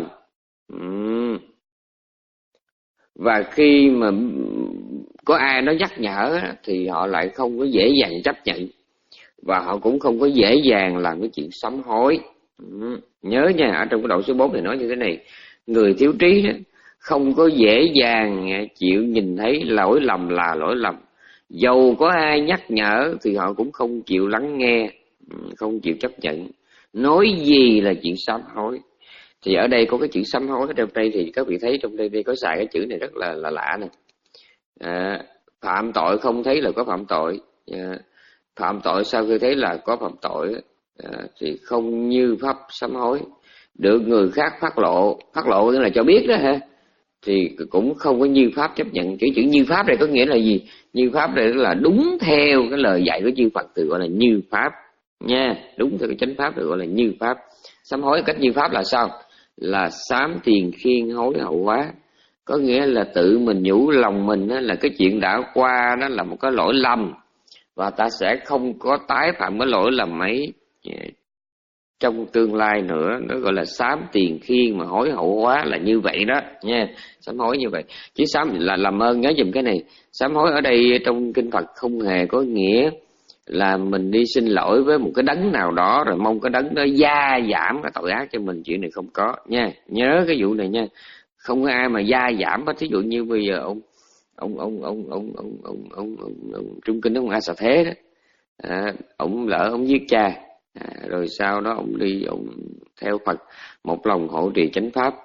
và khi mà có ai nó nhắc nhở thì họ lại không có dễ dàng chấp nhận, và họ cũng không có dễ dàng làm cái chuyện sám hối. Nhớ nha, ở trong cái đoạn số bốn này nói như thế này: người thiếu trí đó không có dễ dàng chịu nhìn thấy lỗi lầm là lỗi lầm, dầu có ai nhắc nhở thì họ cũng không chịu lắng nghe, không chịu chấp nhận, nói gì là chuyện sám hối. Thì ở đây có cái chữ sám hối ở trong đây, thì các vị thấy trong đây, đây có xài cái chữ này rất là là lạ này. À, phạm tội không thấy là có phạm tội, à, phạm tội sau khi thấy là có phạm tội, à, thì không như pháp sám hối, được người khác phát lộ, phát lộ tức là cho biết đó ha, thì cũng không có như pháp chấp nhận. Cái chữ như pháp này có nghĩa là gì? Như pháp này là đúng theo cái lời dạy của chư Phật, từ gọi là như pháp nha, đúng theo cái chánh pháp được gọi là như pháp. Sám hối cách như pháp là sao? Là sám tiền khiên hối hậu hóa, có nghĩa là tự mình nhủ lòng mình đó, là cái chuyện đã qua đó là một cái lỗi lầm, và ta sẽ không có tái phạm cái lỗi lầm ấy trong tương lai nữa. Nó gọi là sám tiền khiên mà hối hậu hóa là như vậy đó nha, sám hối như vậy. Chứ sám là làm ơn nhớ giùm cái này, sám hối ở đây trong kinh Phật không hề có nghĩa là mình đi xin lỗi với một cái đấng nào đó rồi mong cái đấng đó gia giảm cái tội ác cho mình. Chuyện này không có nha, nhớ cái vụ này nha. Không có ai mà gia giảm hết. Thí dụ như bây giờ ông ông ông ông ông ông ông ông, ông, ông trung kinh ông A Xà Thế đó, à, ông lỡ ông giết cha, à, rồi sau đó ông đi ông theo Phật một lòng hộ trì chánh pháp,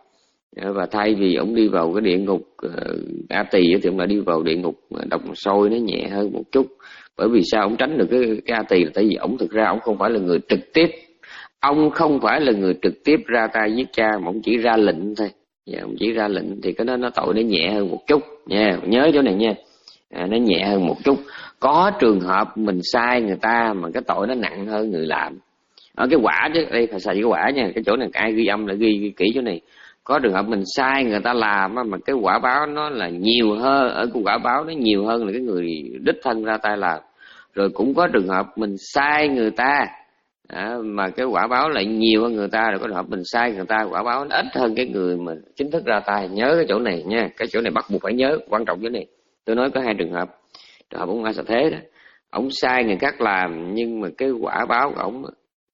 Và thay vì ông đi vào cái địa ngục uh, A Tỳ thì ông lại đi vào địa ngục Đồng Sôi, nó nhẹ hơn một chút. Bởi vì sao ông tránh được cái, cái A Tỳ là tại vì ông thực ra ông không phải là người trực tiếp, ông không phải là người trực tiếp ra tay giết cha, mà ông chỉ ra lệnh thôi. Dạ, ông chỉ ra lệnh thì cái đó nó tội nó nhẹ hơn một chút nha, nhớ chỗ này nha, à, nó nhẹ hơn một chút. Có trường hợp mình sai người ta mà cái tội nó nặng hơn người làm. Ở cái quả chứ, đây phải xài cái quả nha, cái chỗ này ai ghi âm là ghi, ghi kỹ chỗ này. Có trường hợp mình sai người ta làm mà cái quả báo nó là nhiều hơn, ở cái quả báo nó nhiều hơn là cái người đích thân ra tay làm. Rồi cũng có trường hợp mình sai người ta à, mà cái quả báo lại nhiều hơn người ta. Rồi có trường hợp mình sai người ta, quả báo nó ít hơn cái người mà chính thức ra tay. Nhớ cái chỗ này nha, cái chỗ này bắt buộc phải nhớ, quan trọng chỗ này. Tôi nói có hai trường hợp. Trường hợp ông A Xà Thế đó, ông sai người khác làm nhưng mà cái quả báo của ông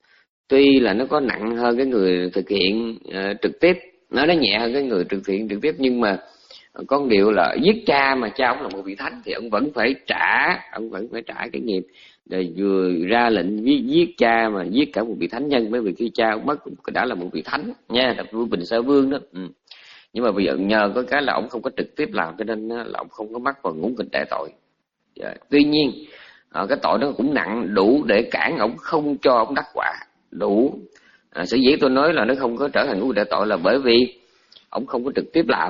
tuy là nó có nặng hơn cái người thực hiện uh, trực tiếp, nó nó nhẹ hơn cái người thực hiện trực tiếp, nhưng mà con điều là giết cha mà cha ông là một vị thánh thì ông vẫn phải trả, ông vẫn phải trả cái nghiệp. Rồi vừa ra lệnh giết, giết cha mà giết cả một vị thánh nhân, bởi vì khi cha ông mất đã là một vị thánh nha, là vua Bình Sa Vương đó. Ừ. Nhưng mà bây giờ nhờ có cái là ông không có trực tiếp làm cho nên là ông không có mắc vào ngũ nghịch đại tội. Dạ. Tuy nhiên cái tội đó cũng nặng đủ để cản ông không cho ông đắc quả, đủ. À, sở dĩ tôi nói là nó không có trở thành ngũ nghịch đại tội là bởi vì ông không có trực tiếp làm.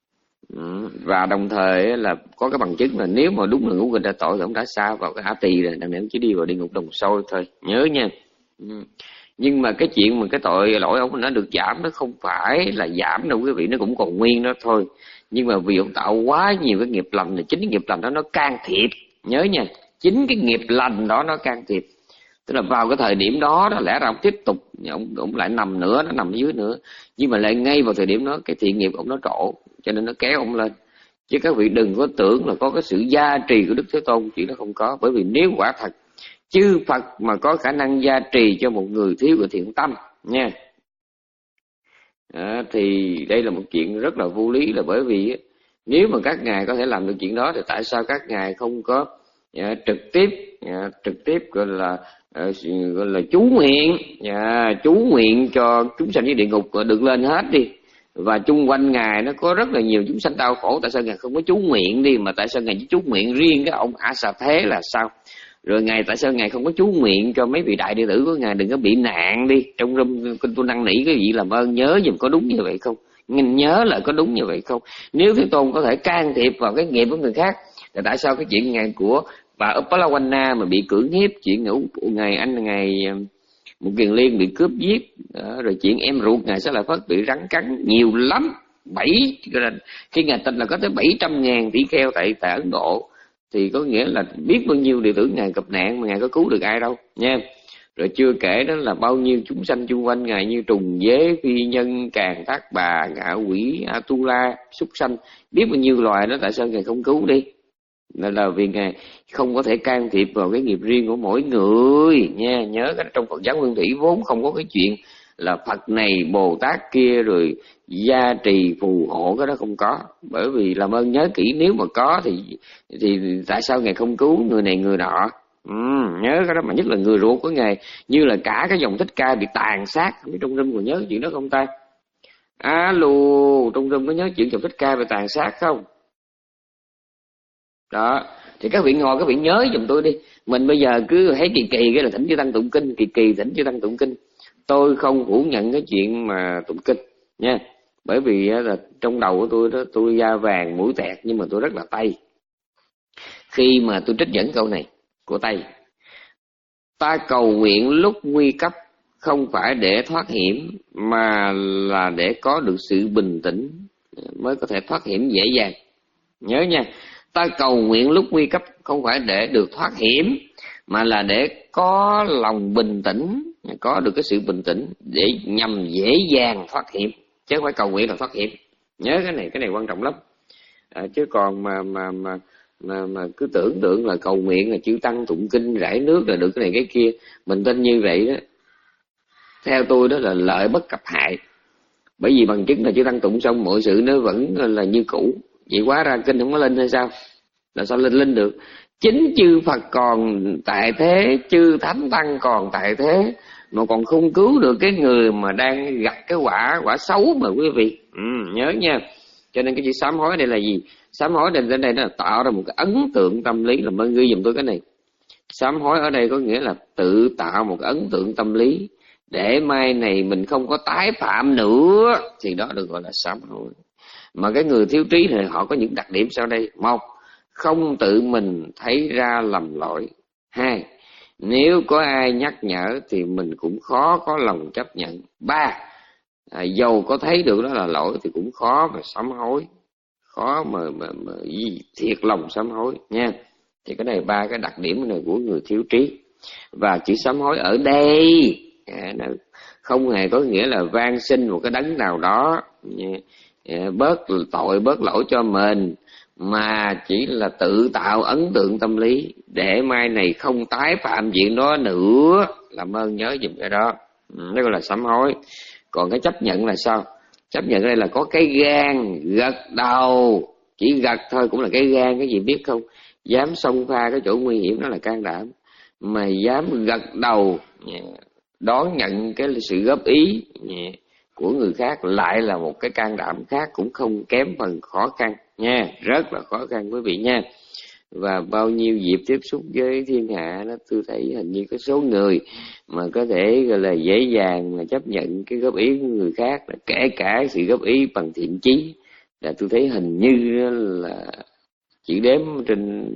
Ừ. Và đồng thời là có cái bằng chứng là nếu mà đúng là ngũ nghịch đại tội thì ông đã xa vào cái A Tỳ rồi, đằng này ông chỉ đi vào địa ngục Đồng Sôi thôi, nhớ nha. Ừ. Nhưng mà cái chuyện mà cái tội lỗi ông nó được giảm, nó không phải là giảm đâu quý vị, nó cũng còn nguyên đó thôi. Nhưng mà vì ông tạo quá nhiều cái nghiệp lành, thì chính cái nghiệp lành đó nó can thiệp, nhớ nha, chính cái nghiệp lành đó nó can thiệp. Tức là vào cái thời điểm đó, đó lẽ ra ông tiếp tục, ông, ông lại nằm nữa, nó nằm dưới nữa. Nhưng mà lại ngay vào thời điểm đó, cái thiện nghiệp ông nó trổ, cho nên nó kéo ông lên. Chứ các vị đừng có tưởng là có cái sự gia trì của Đức Thế Tôn, chuyện đó không có. Bởi vì nếu quả thật chư Phật mà có khả năng gia trì cho một người thiếu cái thiện tâm nha, à, thì đây là một chuyện rất là vô lý. Là bởi vì nếu mà các ngài có thể làm được chuyện đó thì tại sao các ngài không có à, trực tiếp à, trực tiếp gọi là à, gọi là chú nguyện à, chú nguyện cho chúng sanh với địa ngục được lên hết đi. Và chung quanh ngài nó có rất là nhiều chúng sanh đau khổ, tại sao ngài không có chú nguyện đi, mà tại sao ngài chỉ chú nguyện riêng cái ông A Xà Thế là sao? Rồi ngài tại sao ngài không có chú nguyện cho mấy vị đại đệ tử của ngài đừng có bị nạn đi? Trong rung kinh tôi năn nỉ cái vị làm ơn nhớ giùm có đúng như vậy không? Nhìn nhớ là có đúng như vậy không? Nếu Thế Tôn có thể can thiệp vào cái nghiệp của người khác thì tại sao cái chuyện ngài của bà Uppalawanna mà bị cưỡng hiếp, chuyện ngũ ngài anh ngài một Kiền Liên bị cướp giết, đó, rồi chuyện em ruột ngài Xá Lợi Phất bị rắn cắn nhiều lắm, bảy khi ngài tin là có tới bảy trăm ngàn tỷ kheo tại tại Ấn Độ, thì có nghĩa là biết bao nhiêu đệ tử ngài gặp nạn mà ngài có cứu được ai đâu nha. Rồi chưa kể đó là bao nhiêu chúng sanh chung quanh ngài như trùng dế, phi nhân, càn thác bà, ngạ quỷ, Atula, súc sanh, biết bao nhiêu loài đó, tại sao ngài không cứu đi? Nên là vì ngài không có thể can thiệp vào cái nghiệp riêng của mỗi người nha. Nhớ cái trong Phật giáo Nguyên Thủy vốn không có cái chuyện là Phật này Bồ Tát kia rồi gia trì phù hộ, cái đó không có. Bởi vì làm ơn nhớ kỹ, nếu mà có thì thì tại sao ngài không cứu người này người nọ? Ừ, nhớ cái đó, mà nhất là người ruột của ngài, như là cả cái dòng Thích Ca bị tàn sát. Trong rung còn nhớ chuyện đó không ta? Alo, trong rung có nhớ chuyện dòng Thích Ca bị tàn sát không? Đó, thì các vị ngồi các vị nhớ giùm tôi đi. Mình bây giờ cứ thấy kỳ kỳ cái là thỉnh chư tăng tụng kinh, kỳ kỳ thỉnh chư tăng tụng kinh. Tôi không phủ nhận cái chuyện mà tụng kinh nha. Bởi vì là trong đầu của tôi đó, tôi da vàng mũi tẹt, nhưng mà tôi rất là Tây. Khi mà tôi trích dẫn câu này của Tây: ta cầu nguyện lúc nguy cấp không phải để thoát hiểm, mà là để có được sự bình tĩnh mới có thể thoát hiểm dễ dàng. Nhớ nha, ta cầu nguyện lúc nguy cấp không phải để được thoát hiểm, mà là để có lòng bình tĩnh, có được cái sự bình tĩnh để nhằm dễ dàng thoát hiểm, chứ không phải cầu nguyện là thoát hiểm. Nhớ cái này, cái này quan trọng lắm. À, chứ còn mà mà mà mà mà cứ tưởng tượng là cầu nguyện là chư tăng tụng kinh rải nước là được cái này cái kia, mình tin như vậy đó, theo tôi đó là lợi bất cập hại. Bởi vì bằng chứng là chư tăng tụng xong mọi sự nó vẫn là như cũ. Vậy quá ra kinh không có lên hay sao? Là sao lên lên được? Chính chư Phật còn tại thế, chư Thánh Tăng còn tại thế, mà còn không cứu được cái người mà đang gặp cái quả quả xấu mà quý vị. Ừ, nhớ nha. Cho nên cái chữ sám hối đây là gì? Sám hối đây đến đây nó là tạo ra một cái ấn tượng tâm lý, làm ơn ghi giùm tôi cái này. Sám hối ở đây có nghĩa là tự tạo một cái ấn tượng tâm lý để mai này mình không có tái phạm nữa, thì đó được gọi là sám hối. Mà cái người thiếu trí thì họ có những đặc điểm sau đây. Một, không tự mình thấy ra lầm lỗi. Hai, nếu có ai nhắc nhở thì mình cũng khó có lòng chấp nhận. Ba, à, dầu có thấy được đó là lỗi thì cũng khó mà sám hối, khó mà, mà, mà thiệt lòng sám hối nha. Thì cái này ba cái đặc điểm này của người thiếu trí. Và chữ sám hối ở đây à, nó không hề có nghĩa là van xin một cái đấng nào đó à, bớt tội bớt lỗi cho mình, mà chỉ là tự tạo ấn tượng tâm lý để mai này không tái phạm chuyện đó nữa. Làm ơn nhớ giùm cái đó. Đó gọi là sám hối. Còn cái chấp nhận là sao? Chấp nhận ở đây là có cái gan gật đầu. Chỉ gật thôi cũng là cái gan, cái gì biết không? Dám xông pha cái chỗ nguy hiểm đó là can đảm. Mà dám gật đầu đón nhận cái sự góp ý của người khác lại là một cái can đảm khác, cũng không kém phần khó khăn nha, rất là khó khăn quý vị nha. Và bao nhiêu dịp tiếp xúc với thiên hạ đó, tôi thấy hình như có số người mà có thể gọi là dễ dàng mà chấp nhận cái góp ý của người khác, kể cả sự góp ý bằng thiện chí, là tôi thấy hình như là chỉ đếm trên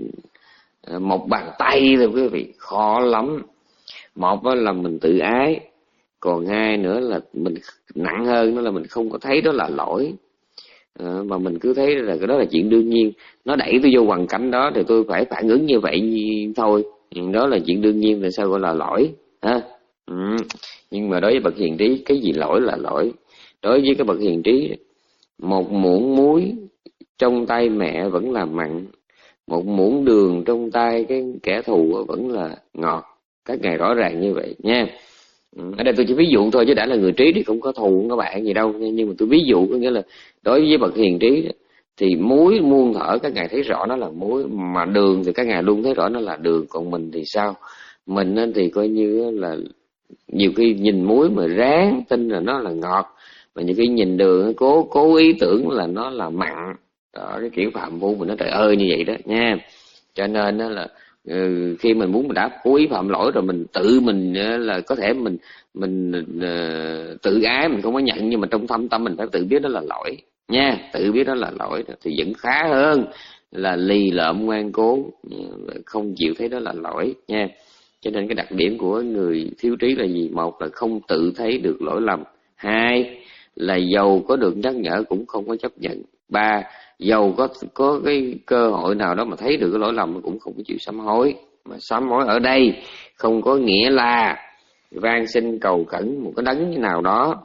một bàn tay thôi quý vị, khó lắm. Một là mình tự ái, còn hai nữa là mình nặng hơn nữa là mình không có thấy đó là lỗi, à, mà mình cứ thấy là cái đó là chuyện đương nhiên. Nó đẩy tôi vô hoàn cảnh đó thì tôi phải phản ứng như vậy thôi, đó là chuyện đương nhiên, là sao gọi là lỗi ha? Ừ. Nhưng mà đối với bậc hiền trí, cái gì lỗi là lỗi. Đối với cái bậc hiền trí, một muỗng muối trong tay mẹ vẫn là mặn, một muỗng đường trong tay cái kẻ thù vẫn là ngọt. Các ngài rõ ràng như vậy nha. Ở đây tôi chỉ ví dụ thôi, chứ đã là người trí thì không có thù các bạn gì đâu. Nhưng mà tôi ví dụ, có nghĩa là đối với bậc hiền trí thì muối muôn thở các ngài thấy rõ nó là muối, mà đường thì các ngài luôn thấy rõ nó là đường. Còn mình thì sao? Mình thì coi như là nhiều khi nhìn muối mà ráng tin là nó là ngọt, mà nhiều khi nhìn đường cố cố ý tưởng là nó là mặn. Đó, cái kiểu phạm phu mình nó trời ơi như vậy đó nha. Cho nên đó là ừ, khi mình muốn mình đã cố ý phạm lỗi rồi, mình tự mình là có thể mình mình uh, tự ái mình không có nhận, nhưng mà trong thâm tâm mình phải tự biết đó là lỗi nha, tự biết đó là lỗi thì vẫn khá hơn là lì lợm ngoan cố không chịu thấy đó là lỗi nha. Cho nên cái đặc điểm của người thiếu trí là gì? Một là không tự thấy được lỗi lầm. Hai là dầu có được nhắc nhở cũng không có chấp nhận. Ba, dầu có có cái cơ hội nào đó mà thấy được cái lỗi lầm cũng không có chịu sám hối. Mà sám hối ở đây không có nghĩa là van xin cầu khẩn một cái đấng nào đó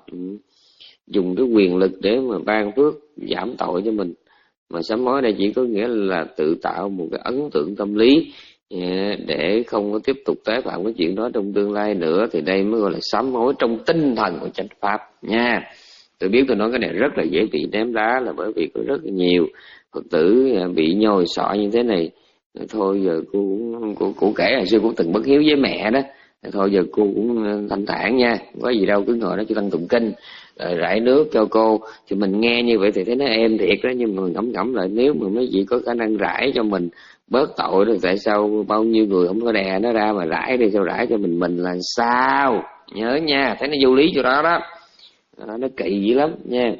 dùng cái quyền lực để mà ban phước giảm tội cho mình. Mà sám hối đây chỉ có nghĩa là tự tạo một cái ấn tượng tâm lý để không có tiếp tục tái phạm cái chuyện đó trong tương lai nữa, thì đây mới gọi là sám hối trong tinh thần của chánh pháp nha. Tôi biết tôi nói cái này rất là dễ bị ném đá, là bởi vì có rất nhiều Phật tử bị nhồi sọ như thế này. Thôi giờ cô cũng cô, cô kể hồi xưa cũng từng bất hiếu với mẹ đó, thôi giờ cô cũng thanh thản nha, không có gì đâu, cứ ngồi đó cho tăng tụng kinh rồi rải nước cho cô. Thì mình nghe như vậy thì thấy nó êm thiệt đó, nhưng mà mình ngẫm ngẫm lại, nếu mà mấy vị có khả năng rải cho mình bớt tội rồi, tại sao bao nhiêu người không có đè nó ra mà rải đi, sao rải cho mình mình là sao? Nhớ nha, thấy nó vô lý chỗ đó đó, đó nó kỳ dữ lắm nha.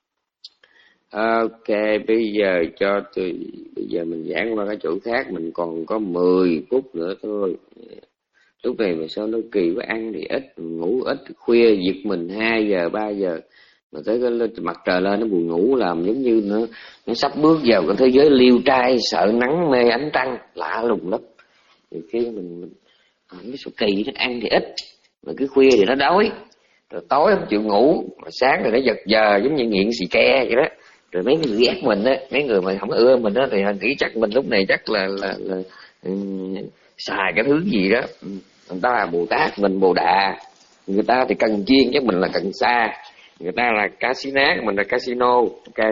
Ok, bây giờ cho tôi bây giờ mình giảng qua cái chỗ khác, mình còn có mười phút nữa thôi. Lúc này mà sao nó kỳ quá, ăn thì ít, ngủ ít, khuya giật mình hai giờ ba giờ, mà tới cái mặt trời lên nó buồn ngủ, làm giống như nó nó sắp bước vào cái thế giới liêu trai, sợ nắng mê ánh trăng, lạ lùng lắm. Thì khi mình mình cái số kỳ, nó ăn thì ít mà cứ khuya thì nó đói, rồi tối không chịu ngủ, mà sáng rồi nó giật giờ giống như nghiện xì ke vậy đó. Rồi mấy người ghét mình á, mấy người mà không ưa mình á thì nghĩ chắc mình lúc này chắc là là, là, là xài cái thứ gì đó. Người ta là Bồ Tát, mình Bồ Đà. Người ta thì cần chiên chứ mình là cần sa. Người ta là casino, mình là casino. Ok.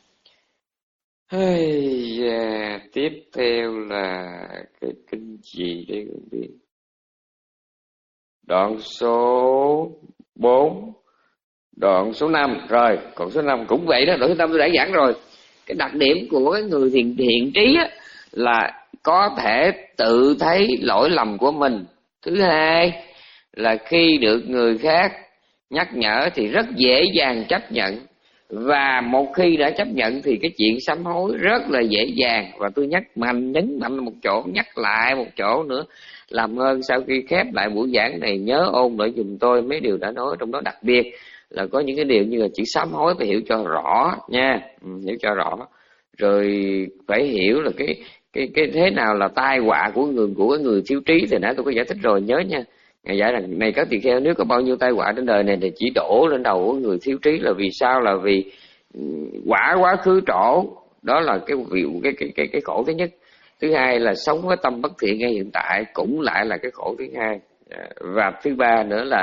Hey, yeah. Tiếp theo là cái kinh gì đây không biết. Đoạn số bốn, đoạn số năm. Rồi, còn số năm cũng vậy đó. Đoạn số năm tôi đã giảng rồi. Cái đặc điểm của cái người thiện thiện trí á, là có thể tự thấy lỗi lầm của mình. Thứ hai là khi được người khác nhắc nhở thì rất dễ dàng chấp nhận. Và một khi đã chấp nhận thì cái chuyện sám hối rất là dễ dàng. Và tôi nhắc mạnh, nhấn mạnh một chỗ, nhắc lại một chỗ nữa. Làm ơn sau khi khép lại buổi giảng này nhớ ôn lại giùm tôi mấy điều đã nói. Trong đó đặc biệt là có những cái điều như là chữ sám hối phải hiểu cho rõ nha, ừ, hiểu cho rõ. Rồi phải hiểu là cái cái cái thế nào là tai họa của người của cái người thiếu trí. Thì nãy tôi có giải thích rồi, nhớ nha. Ngài giải rằng này các tỳ kheo, nếu có bao nhiêu tai họa trên đời này thì chỉ đổ lên đầu của người thiếu trí. Là vì sao? Là vì quả quá khứ trổ, đó là cái cái cái cái cái khổ thứ nhất. Thứ hai là sống với tâm bất thiện ngay hiện tại, cũng lại là cái khổ thứ hai. Và thứ ba nữa là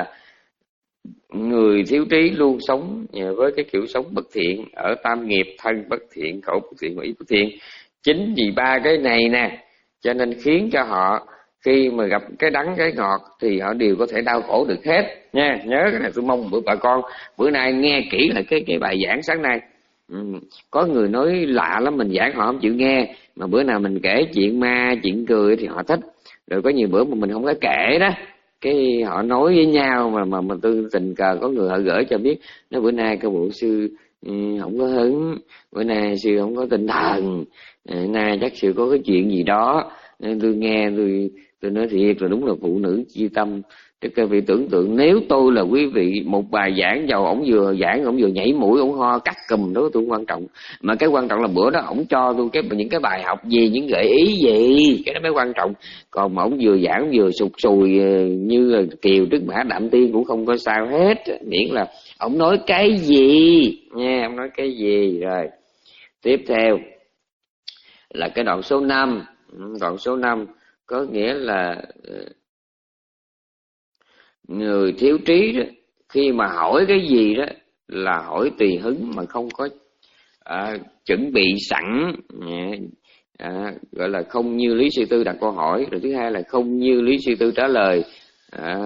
người thiếu trí luôn sống với cái kiểu sống bất thiện, ở tam nghiệp, thân bất thiện, khẩu bất thiện và ý bất thiện. Chính vì ba cái này nè, cho nên khiến cho họ khi mà gặp cái đắng cái ngọt thì họ đều có thể đau khổ được hết nha. Nhớ cái này, tôi mong bữa bà con bữa nay nghe kỹ lại cái cái bài giảng sáng nay. Ừ. Có người nói lạ lắm, mình giảng họ không chịu nghe, mà bữa nào mình kể chuyện ma chuyện cười thì họ thích. Rồi có nhiều bữa mà mình không có kể đó, cái họ nói với nhau mà mà mà tôi tình cờ có người họ gửi cho biết, nói bữa nay cái bộ sư ừ, không có hứng, bữa nay sư không có tinh thần, nay chắc sư có cái chuyện gì đó. Nên tôi nghe tôi tôi nói thiệt là đúng là phụ nữ chi tâm. Tức các vị tưởng tượng nếu tôi là quý vị, một bài giảng giàu ổng vừa giảng ổng vừa nhảy mũi ổng ho cắt cùm, đó tôi không quan trọng. Mà cái quan trọng là bữa đó ổng cho tôi cái những cái bài học gì, những gợi ý gì, cái đó mới quan trọng. Còn mà ổng vừa giảng vừa sụt sùi như là kiều trước mã Đạm Tiên cũng không có sao hết, miễn là ổng nói cái gì nha, ổng nói cái gì. Rồi tiếp theo là cái đoạn số năm. Đoạn số năm có nghĩa là người thiếu trí đó, khi mà hỏi cái gì đó là hỏi tùy hứng mà không có à, chuẩn bị sẵn, à, gọi là không như lý sư tư đặt câu hỏi. Rồi thứ hai là không như lý sư tư trả lời. À,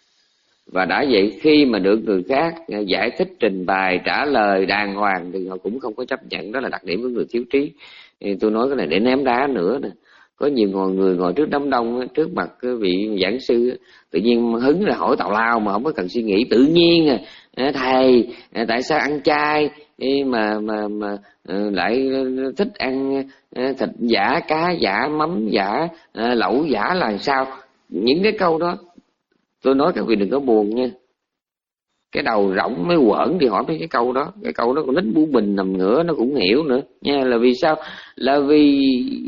và đã vậy khi mà được người khác giải thích, trình bày, trả lời đàng hoàng thì họ cũng không có chấp nhận. Đó là đặc điểm của người thiếu trí. Thì tôi nói cái này để ném đá nữa nè. Có nhiều người, người ngồi trước đám đông, trước mặt cái vị giảng sư, tự nhiên hứng là hỏi tào lao mà không có cần suy nghĩ. Tự nhiên thầy tại sao ăn chay mà mà mà lại thích ăn thịt giả, cá giả, mắm giả, lẩu giả là sao? Những cái câu đó tôi nói các vị đừng có buồn nha. Cái đầu rỗng mới quởn thì hỏi mấy cái câu đó. Cái câu đó còn nít bú bình nằm ngửa nó cũng hiểu nữa nha. Là vì sao? Là vì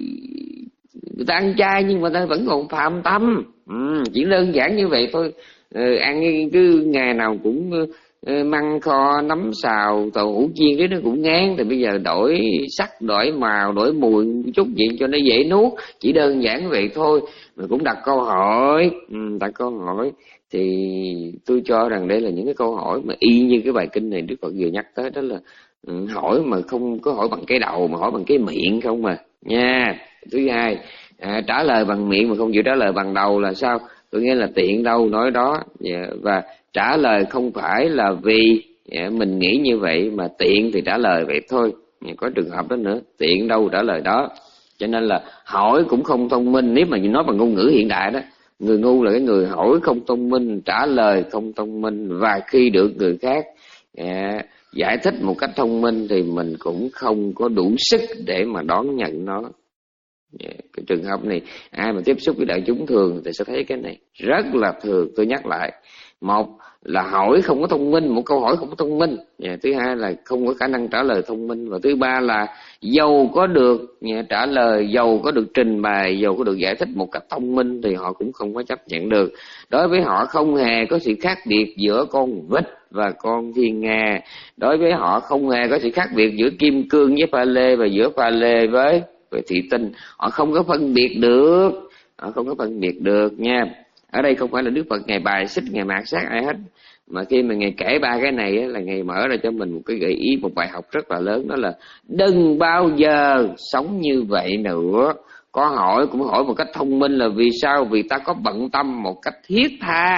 người ta ăn chay nhưng mà ta vẫn còn phạm tâm. Ừ, chỉ đơn giản như vậy thôi. Ừ, ăn cứ ngày nào cũng uh, măng kho, nấm xào, tàu hũ chiên đấy nó cũng ngán. Thì bây giờ đổi sắc, đổi màu, đổi mùi một chút vậy cho nó dễ nuốt. Chỉ đơn giản vậy thôi. Mà cũng đặt câu hỏi. Ừ, đặt câu hỏi. Thì tôi cho rằng đây là những cái câu hỏi mà y như cái bài kinh này Đức Phật vừa nhắc tới. Đó là ừ, hỏi mà không có hỏi bằng cái đầu mà hỏi bằng cái miệng không mà nha. Thứ hai, à, trả lời bằng miệng mà không chịu trả lời bằng đầu là sao? Tôi nghe là tiện đâu nói đó. Và trả lời không phải là vì mình nghĩ như vậy, mà tiện thì trả lời vậy thôi. Có trường hợp đó nữa, tiện đâu trả lời đó. Cho nên là hỏi cũng không thông minh. Nếu mà nói bằng ngôn ngữ hiện đại đó, người ngu là cái người hỏi không thông minh, trả lời không thông minh. Và khi được người khác à, giải thích một cách thông minh thì mình cũng không có đủ sức để mà đón nhận nó. Yeah, cái trường hợp này ai mà tiếp xúc với đại chúng thường thì sẽ thấy cái này rất là thường. Tôi nhắc lại, một là hỏi không có thông minh, một câu hỏi không có thông minh. Yeah, thứ hai là không có khả năng trả lời thông minh. Và thứ ba là dầu có được yeah, trả lời, dầu có được trình bày, dầu có được giải thích một cách thông minh thì họ cũng không có chấp nhận được. Đối với họ không hề có sự khác biệt giữa con vịt và con thiên nga. Đối với họ không hề có sự khác biệt giữa kim cương với pha lê và giữa pha lê với về thị tinh. Họ không có phân biệt được. Họ không có phân biệt được nha. Ở đây không phải là Đức Phật Ngài bài xích, Ngài mạt sát ai hết. Mà khi mà Ngài kể ba cái này là Ngài mở ra cho mình một cái gợi ý, một bài học rất là lớn. Đó là đừng bao giờ sống như vậy nữa. Có hỏi cũng hỏi một cách thông minh là vì sao? Vì ta có bận tâm một cách thiết tha.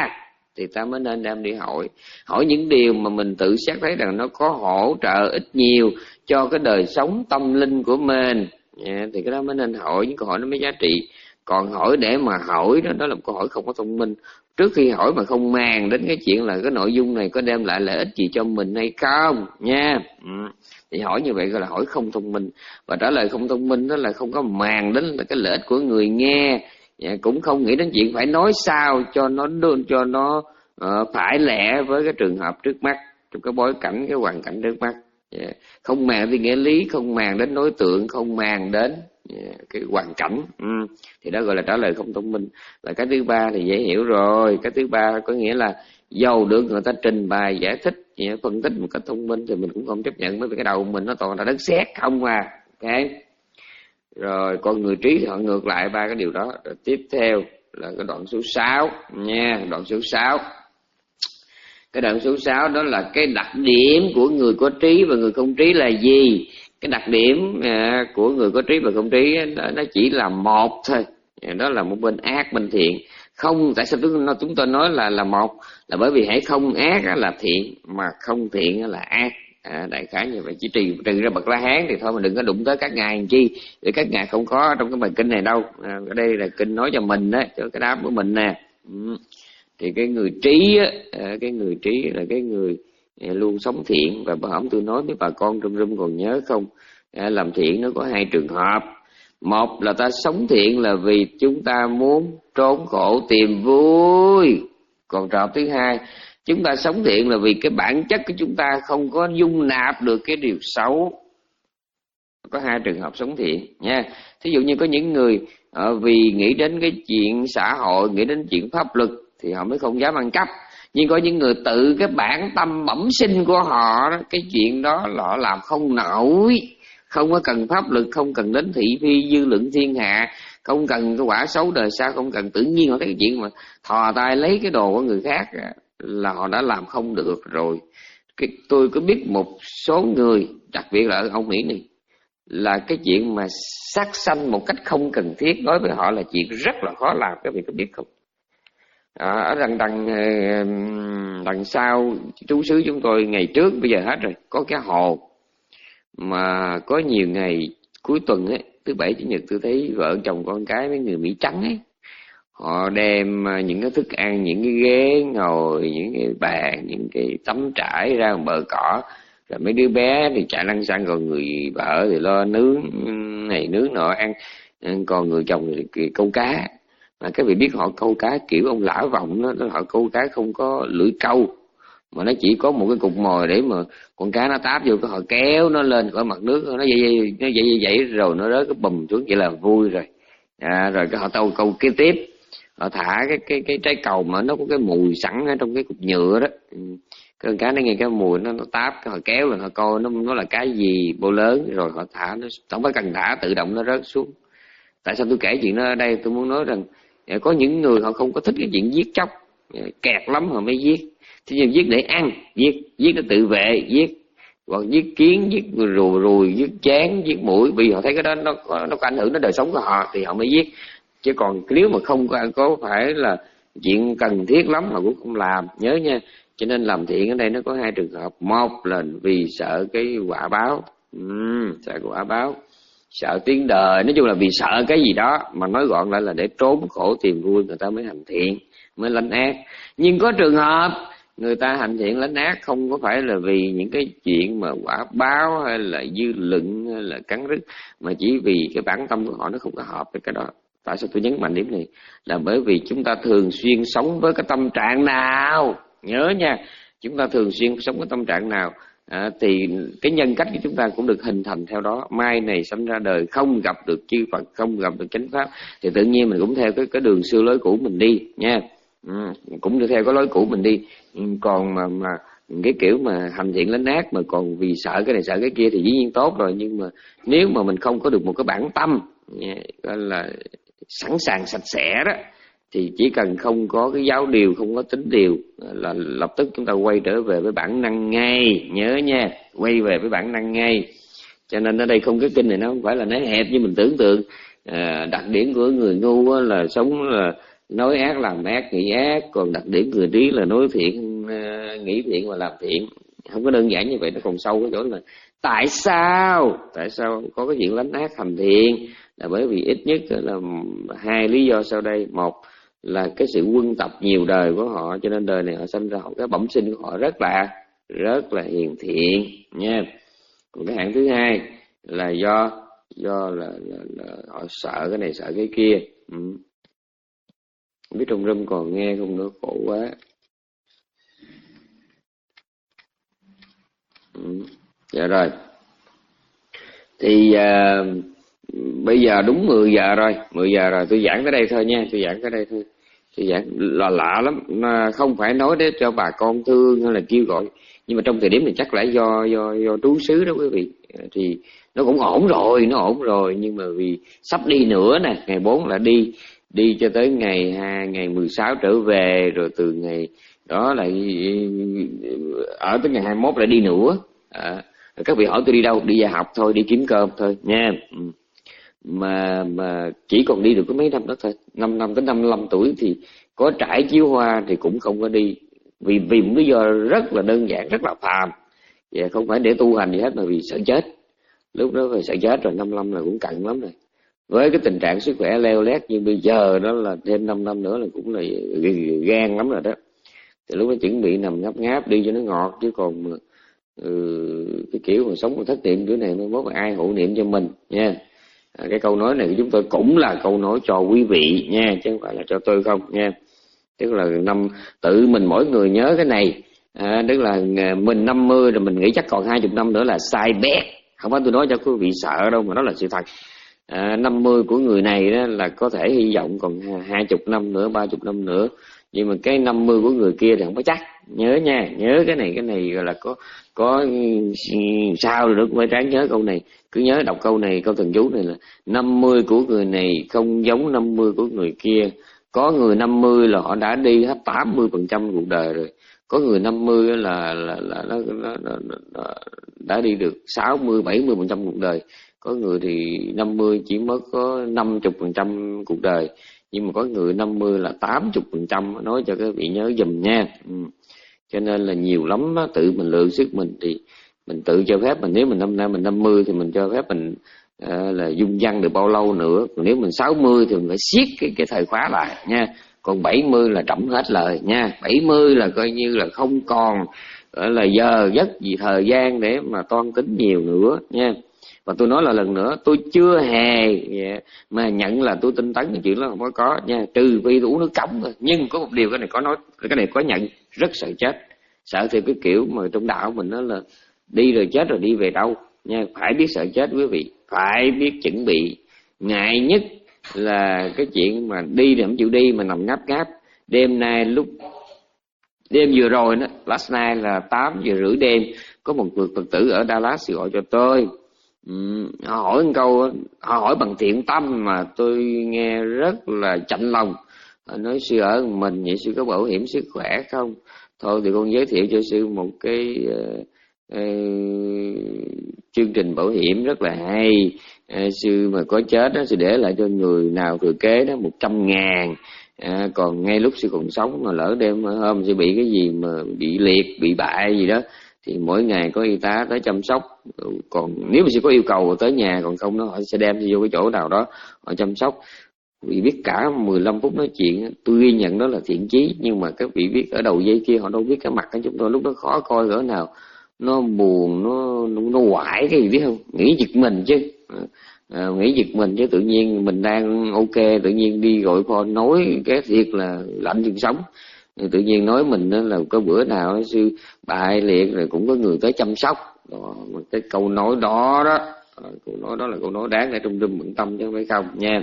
thì ta mới nên đem đi hỏi. Hỏi những điều mà mình tự xét thấy rằng nó có hỗ trợ ít nhiều cho cái đời sống tâm linh của mình, thì cái đó mới nên hỏi, những câu hỏi nó mới giá trị. Còn hỏi để mà hỏi đó, đó là một câu hỏi không có thông minh. Trước khi hỏi mà không màng đến cái chuyện là cái nội dung này có đem lại lợi ích gì cho mình hay không nha. Ừ. Thì hỏi như vậy gọi là hỏi không thông minh. Và trả lời không thông minh đó là không có màng đến là cái lợi ích của người nghe, cũng không nghĩ đến chuyện phải nói sao cho nó đơn cho nó uh, phải lẽ với cái trường hợp trước mắt, trong cái bối cảnh, cái hoàn cảnh trước mắt. Yeah. Không màng đến nghĩa lý, không màng đến đối tượng, không màng đến yeah, cái hoàn cảnh. Ừ. Thì đó gọi là trả lời không thông minh. Và cái thứ ba thì dễ hiểu rồi. Cái thứ ba có nghĩa là dầu được người ta trình bày giải thích, yeah, phân tích một cách thông minh thì mình cũng không chấp nhận, bởi vì cái đầu mình nó toàn là đất sét không à. Ok. Rồi con người trí thì họ ngược lại ba cái điều đó. Rồi tiếp theo là cái đoạn số sáu nha, đoạn số sáu. Cái đoạn số sáu đó là cái đặc điểm của người có trí và người không trí là gì? Cái đặc điểm à, của người có trí và không trí đó, nó chỉ là một thôi. Đó là một bên ác, bên thiện. Không, tại sao chúng, chúng tôi nói là là một? Là bởi vì hãy không ác là thiện, mà không thiện là ác. À, đại khái như vậy. Chỉ trừ, trừ ra bậc La Hán thì thôi, mà đừng có đụng tới các ngài làm chi, vì các ngài không có trong cái bài kinh này đâu. À, ở đây là kinh nói cho mình đó, cho cái đám của mình nè. Ừ. Thì cái người trí á, cái người trí là cái người luôn sống thiện. Và bữa hổm tôi nói với bà con trong room còn nhớ không? À, làm thiện nó có hai trường hợp. Một là ta sống thiện là vì chúng ta muốn trốn khổ tìm vui. Còn trường hợp thứ hai, chúng ta sống thiện là vì cái bản chất của chúng ta không có dung nạp được cái điều xấu. Có hai trường hợp sống thiện nha. Thí dụ như có những người uh, vì nghĩ đến cái chuyện xã hội, nghĩ đến chuyện pháp luật thì họ mới không dám ăn cắp. Nhưng có những người tự cái bản tâm bẩm sinh của họ, cái chuyện đó là họ làm không nổi. Không có cần pháp lực, không cần đến thị phi dư luận thiên hạ, không cần cái quả xấu đời sau, không cần, tự nhiên họ thấy cái chuyện mà thò tay lấy cái đồ của người khác là họ đã làm không được rồi. Cái, tôi có biết một số người, đặc biệt là ở Âu Mỹ này, là cái chuyện mà sát sanh một cách không cần thiết đối với họ là chuyện rất là khó làm, các vị có biết không? À, ở đằng đằng đằng sau trú xứ chúng tôi ngày trước, bây giờ hết rồi, có cái hồ mà có nhiều ngày cuối tuần ấy, thứ bảy chủ nhật, tôi thấy vợ chồng con cái mấy người Mỹ trắng ấy, họ đem những cái thức ăn, những cái ghế ngồi, những cái bàn, những cái tấm trải ra bờ cỏ, rồi mấy đứa bé thì chạy lăn xăng, còn người vợ thì lo nướng này nướng nọ ăn, còn người chồng thì câu cá. Mà các vị biết họ câu cá kiểu ông Lã Vọng đó, họ câu cá không có lưỡi câu, mà nó chỉ có một cái cục mồi để mà con cá nó táp vô, cái họ kéo nó lên khỏi mặt nước, nó dậy dậy nó dậy dậy rồi nó rớt cái bùm xuống, vậy là vui rồi. À, rồi cái họ tàu câu kế tiếp, họ thả cái cái cái trái cầu mà nó có cái mùi sẵn ở trong cái cục nhựa đó, con cá nó nghe cái mùi nó nó táp, cái họ kéo lên họ coi nó nó là cái gì bô lớn, rồi họ thả nó, không phải cần thả, tự động nó rớt xuống. Tại sao tôi kể chuyện đó ở đây? Tôi muốn nói rằng có những người họ không có thích cái chuyện giết chóc, kẹt lắm họ mới giết. Thế nhưng giết để ăn, giết giết để tự vệ, giết hoặc giết kiến, giết rùi rùi, giết chán, giết muỗi, vì họ thấy cái đó nó có, nó có ảnh hưởng đến đời sống của họ thì họ mới giết. Chứ còn nếu mà không có, có phải là chuyện cần thiết lắm họ cũng không làm, nhớ nha. Cho nên làm thiện ở đây nó có hai trường hợp. Một là vì sợ cái quả báo, uhm, sợ quả báo, sợ tiếng đời, nói chung là vì sợ cái gì đó, mà nói gọn lại là để trốn khổ tìm vui người ta mới hành thiện, mới lánh ác. Nhưng có trường hợp người ta hành thiện lánh ác không có phải là vì những cái chuyện mà quả báo hay là dư luận hay là cắn rứt, mà chỉ vì cái bản tâm của họ nó không có hợp với cái đó. Tại sao tôi nhấn mạnh điểm này? Là bởi vì chúng ta thường xuyên sống với cái tâm trạng nào, nhớ nha, chúng ta thường xuyên sống với tâm trạng nào à, thì cái nhân cách của chúng ta cũng được hình thành theo đó. Mai này sinh ra đời không gặp được chư Phật, không gặp được chánh pháp, thì tự nhiên mình cũng theo cái cái đường xưa lối cũ mình đi nha. Ừ, cũng được theo cái lối cũ mình đi. Ừ, còn mà mà cái kiểu mà hành thiện lánh ác mà còn vì sợ cái này sợ cái kia thì dĩ nhiên tốt rồi, nhưng mà nếu mà mình không có được một cái bản tâm gọi là sẵn sàng sạch sẽ đó, thì chỉ cần không có cái giáo điều, không có tính điều là lập tức chúng ta quay trở về với bản năng ngay, nhớ nha, quay về với bản năng ngay. Cho nên ở đây không, cái kinh này nó không phải là nó hẹp như mình tưởng tượng. À, đặc điểm của người ngu là sống là nói ác làm ác, nghĩ ác. Còn đặc điểm người trí là nói thiện, nghĩ thiện và làm thiện. Không có đơn giản như vậy, nó còn sâu cái chỗ là tại sao tại sao có cái chuyện lánh ác hành thiện, là bởi vì ít nhất là hai lý do sau đây. Một là cái sự quân tập nhiều đời của họ, cho nên đời này họ sinh ra họ cái bẩm sinh của họ rất là rất là hiền thiện nha. Còn cái hạng thứ hai là do do là, là, là họ sợ cái này sợ cái kia. Ừ. Không biết trong room còn nghe không nữa, khổ quá. Ừ. Dạ rồi. Thì à, bây giờ đúng mười giờ rồi, mười giờ rồi, tôi giảng tới đây thôi nha, tôi giảng tới đây thôi. Tôi giảng là lạ lắm, mà không phải nói để cho bà con thương hay là kêu gọi, nhưng mà trong thời điểm này chắc là do do do trú xứ đó quý vị, thì nó cũng ổn rồi, nó ổn rồi, nhưng mà vì sắp đi nữa nè, ngày bốn là đi đi cho tới ngày hai, ngày mười sáu trở về, rồi từ ngày đó lại ở tới ngày hai mươi mốt lại đi nữa. À, các vị hỏi tôi đi đâu? Đi dạy học thôi, đi kiếm cơm thôi nha. Mà mà chỉ còn đi được có mấy năm đó thôi, năm năm tới năm mươi lăm tuổi thì có trải chiếu hoa thì cũng không có đi, vì vì một lý do rất là đơn giản, rất là phàm, và không phải để tu hành gì hết, mà vì sợ chết. Lúc đó phải sợ chết rồi, năm mươi lăm là cũng cận lắm rồi. Với cái tình trạng sức khỏe leo lét như bây giờ đó, là thêm năm năm nữa là cũng là gan lắm rồi đó. Thì lúc đó chuẩn bị nằm ngáp ngáp đi cho nó ngọt, chứ còn ừ, cái kiểu mà sống mà thất niệm kiểu này mới mốt mà ai hộ niệm cho mình nha. À, cái câu nói này của chúng tôi cũng là câu nói cho quý vị nha, chứ không phải là cho tôi không nha. Tức là năm tự mình mỗi người nhớ cái này. À, tức là mình năm mươi rồi mình nghĩ chắc còn hai chục năm nữa là sai bét. Không phải tôi nói cho quý vị sợ đâu, mà đó là sự thật. À, năm mươi của người này đó là có thể hy vọng còn hai chục năm nữa, ba chục năm nữa. Nhưng mà cái năm mươi của người kia thì không có chắc. Nhớ nha, nhớ cái này, cái này gọi là có có sao rồi đó, cũng phải ráng nhớ câu này. Cứ nhớ đọc câu này, câu thần chú này là năm mươi của người này không giống năm mươi của người kia. Có người năm mươi là họ đã đi hết tám mươi phần trăm cuộc đời rồi. Có người năm mươi là là là nó, nó, nó, nó đã đi được sáu mươi bảy mươi phần trăm cuộc đời. Có người thì năm mươi chỉ mới có năm mươi phần trăm cuộc đời. Nhưng mà có người năm mươi là tám mươi phần trăm, nói cho các vị nhớ dùm nha. Ừ. Cho nên là nhiều lắm đó, tự mình lượng sức mình thì mình tự cho phép mình, nếu mình năm nay mình năm mươi thì mình cho phép mình uh, là dung văn được bao lâu nữa. Còn nếu mình sáu mươi thì mình phải siết cái, cái thời khóa lại nha. Còn bảy mươi là trẫm hết lời nha. bảy mươi là coi như là không còn gọi là giờ giấc gì thời gian để mà toan tính nhiều nữa nha. Và tôi nói là lần nữa, tôi chưa hề yeah, mà nhận là tôi tinh tấn cái chuyện đó không có có nha, trừ vì tôi uống nước cống thôi. Nhưng có một điều cái này có nói, cái này có nhận, rất sợ chết. Sợ thì cái kiểu mà trong đạo mình đó là đi rồi chết rồi đi về đâu nha. Phải biết sợ chết quý vị, phải biết chuẩn bị. Ngại nhất là cái chuyện mà đi thì không chịu đi mà nằm ngáp ngáp. Đêm nay lúc đêm vừa rồi đó, last night là tám giờ rưỡi đêm, có một người Phật tử ở Dallas gọi cho tôi. Ừ, họ hỏi một câu, họ hỏi bằng thiện tâm mà tôi nghe rất là chạnh lòng. Họ nói sư ở mình vậy sư có bảo hiểm sức khỏe không? Thôi thì con giới thiệu cho sư một cái uh, uh, chương trình bảo hiểm rất là hay. Uh, sư mà có chết đó, sư để lại cho người nào thừa kế đó một trăm ngàn. À, còn ngay lúc sư còn sống mà lỡ đêm hôm sư bị cái gì mà bị liệt, bị bại gì đó, thì mỗi ngày có y tá tới chăm sóc. Còn nếu mà sư có yêu cầu tới nhà, còn không đó họ sẽ đem vô cái chỗ nào đó họ chăm sóc. Vì biết cả mười lăm phút nói chuyện, tôi ghi nhận đó là thiện chí. Nhưng mà các vị biết ở đầu dây kia họ đâu biết cái mặt của chúng tôi lúc đó khó coi cỡ nào. Nó buồn, nó nó quải cái gì biết không, nghĩ giật mình chứ. À, nghĩ giật mình chứ, tự nhiên mình đang ok, tự nhiên đi gọi phone nói cái thiệt là lạnh chân sống. Tự nhiên nói mình là có bữa nào sư bại liệt rồi cũng có người tới chăm sóc. Đó, cái câu nói đó đó, câu nói đó là câu nói đáng để trung râm bận tâm chứ không phải không nha.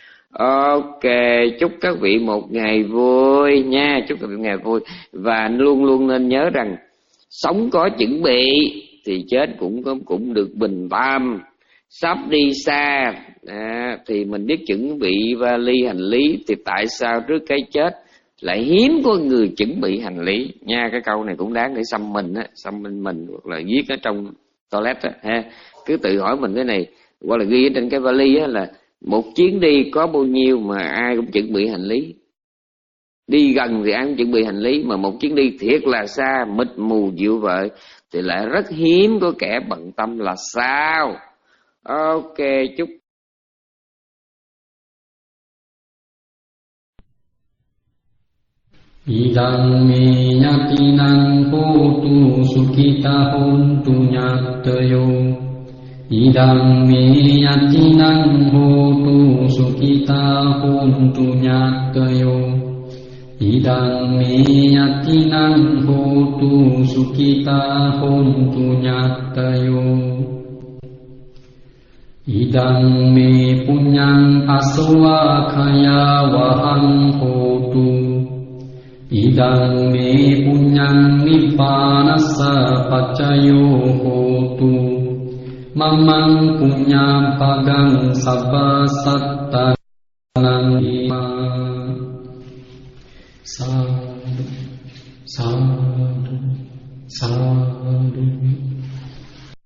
Ok, chúc các vị một ngày vui nha, chúc các vị một ngày vui. Và luôn luôn nên nhớ rằng sống có chuẩn bị thì chết cũng có, cũng được bình tâm. Sắp đi xa à, thì mình biết chuẩn bị vali hành lý, thì tại sao trước cái chết lại hiếm có người chuẩn bị hành lý nha. Cái câu này cũng đáng để xăm mình á, xăm mình mình hoặc là viết ở trong toilet á ha. Cứ tự hỏi mình cái này, hoặc là ghi ở trên cái vali á là một chuyến đi có bao nhiêu mà ai cũng chuẩn bị hành lý. Đi gần thì ai cũng chuẩn bị hành lý, mà một chuyến đi thiệt là xa, mịt mù dịu vợi thì lại rất hiếm có kẻ bận tâm là sao. Ok, chúc Idang me yatinang hotu sukita hontu nyatayo. Idang me yatinang hotu sukita hontu nyatayo. Idang me yatinang hotu sukita hontu nyatayo. Idang me punyang aswa kaya wahang hotu. Idang me punyang nibbanassa paccayo hotu. Mamang punyang pagang sabba satta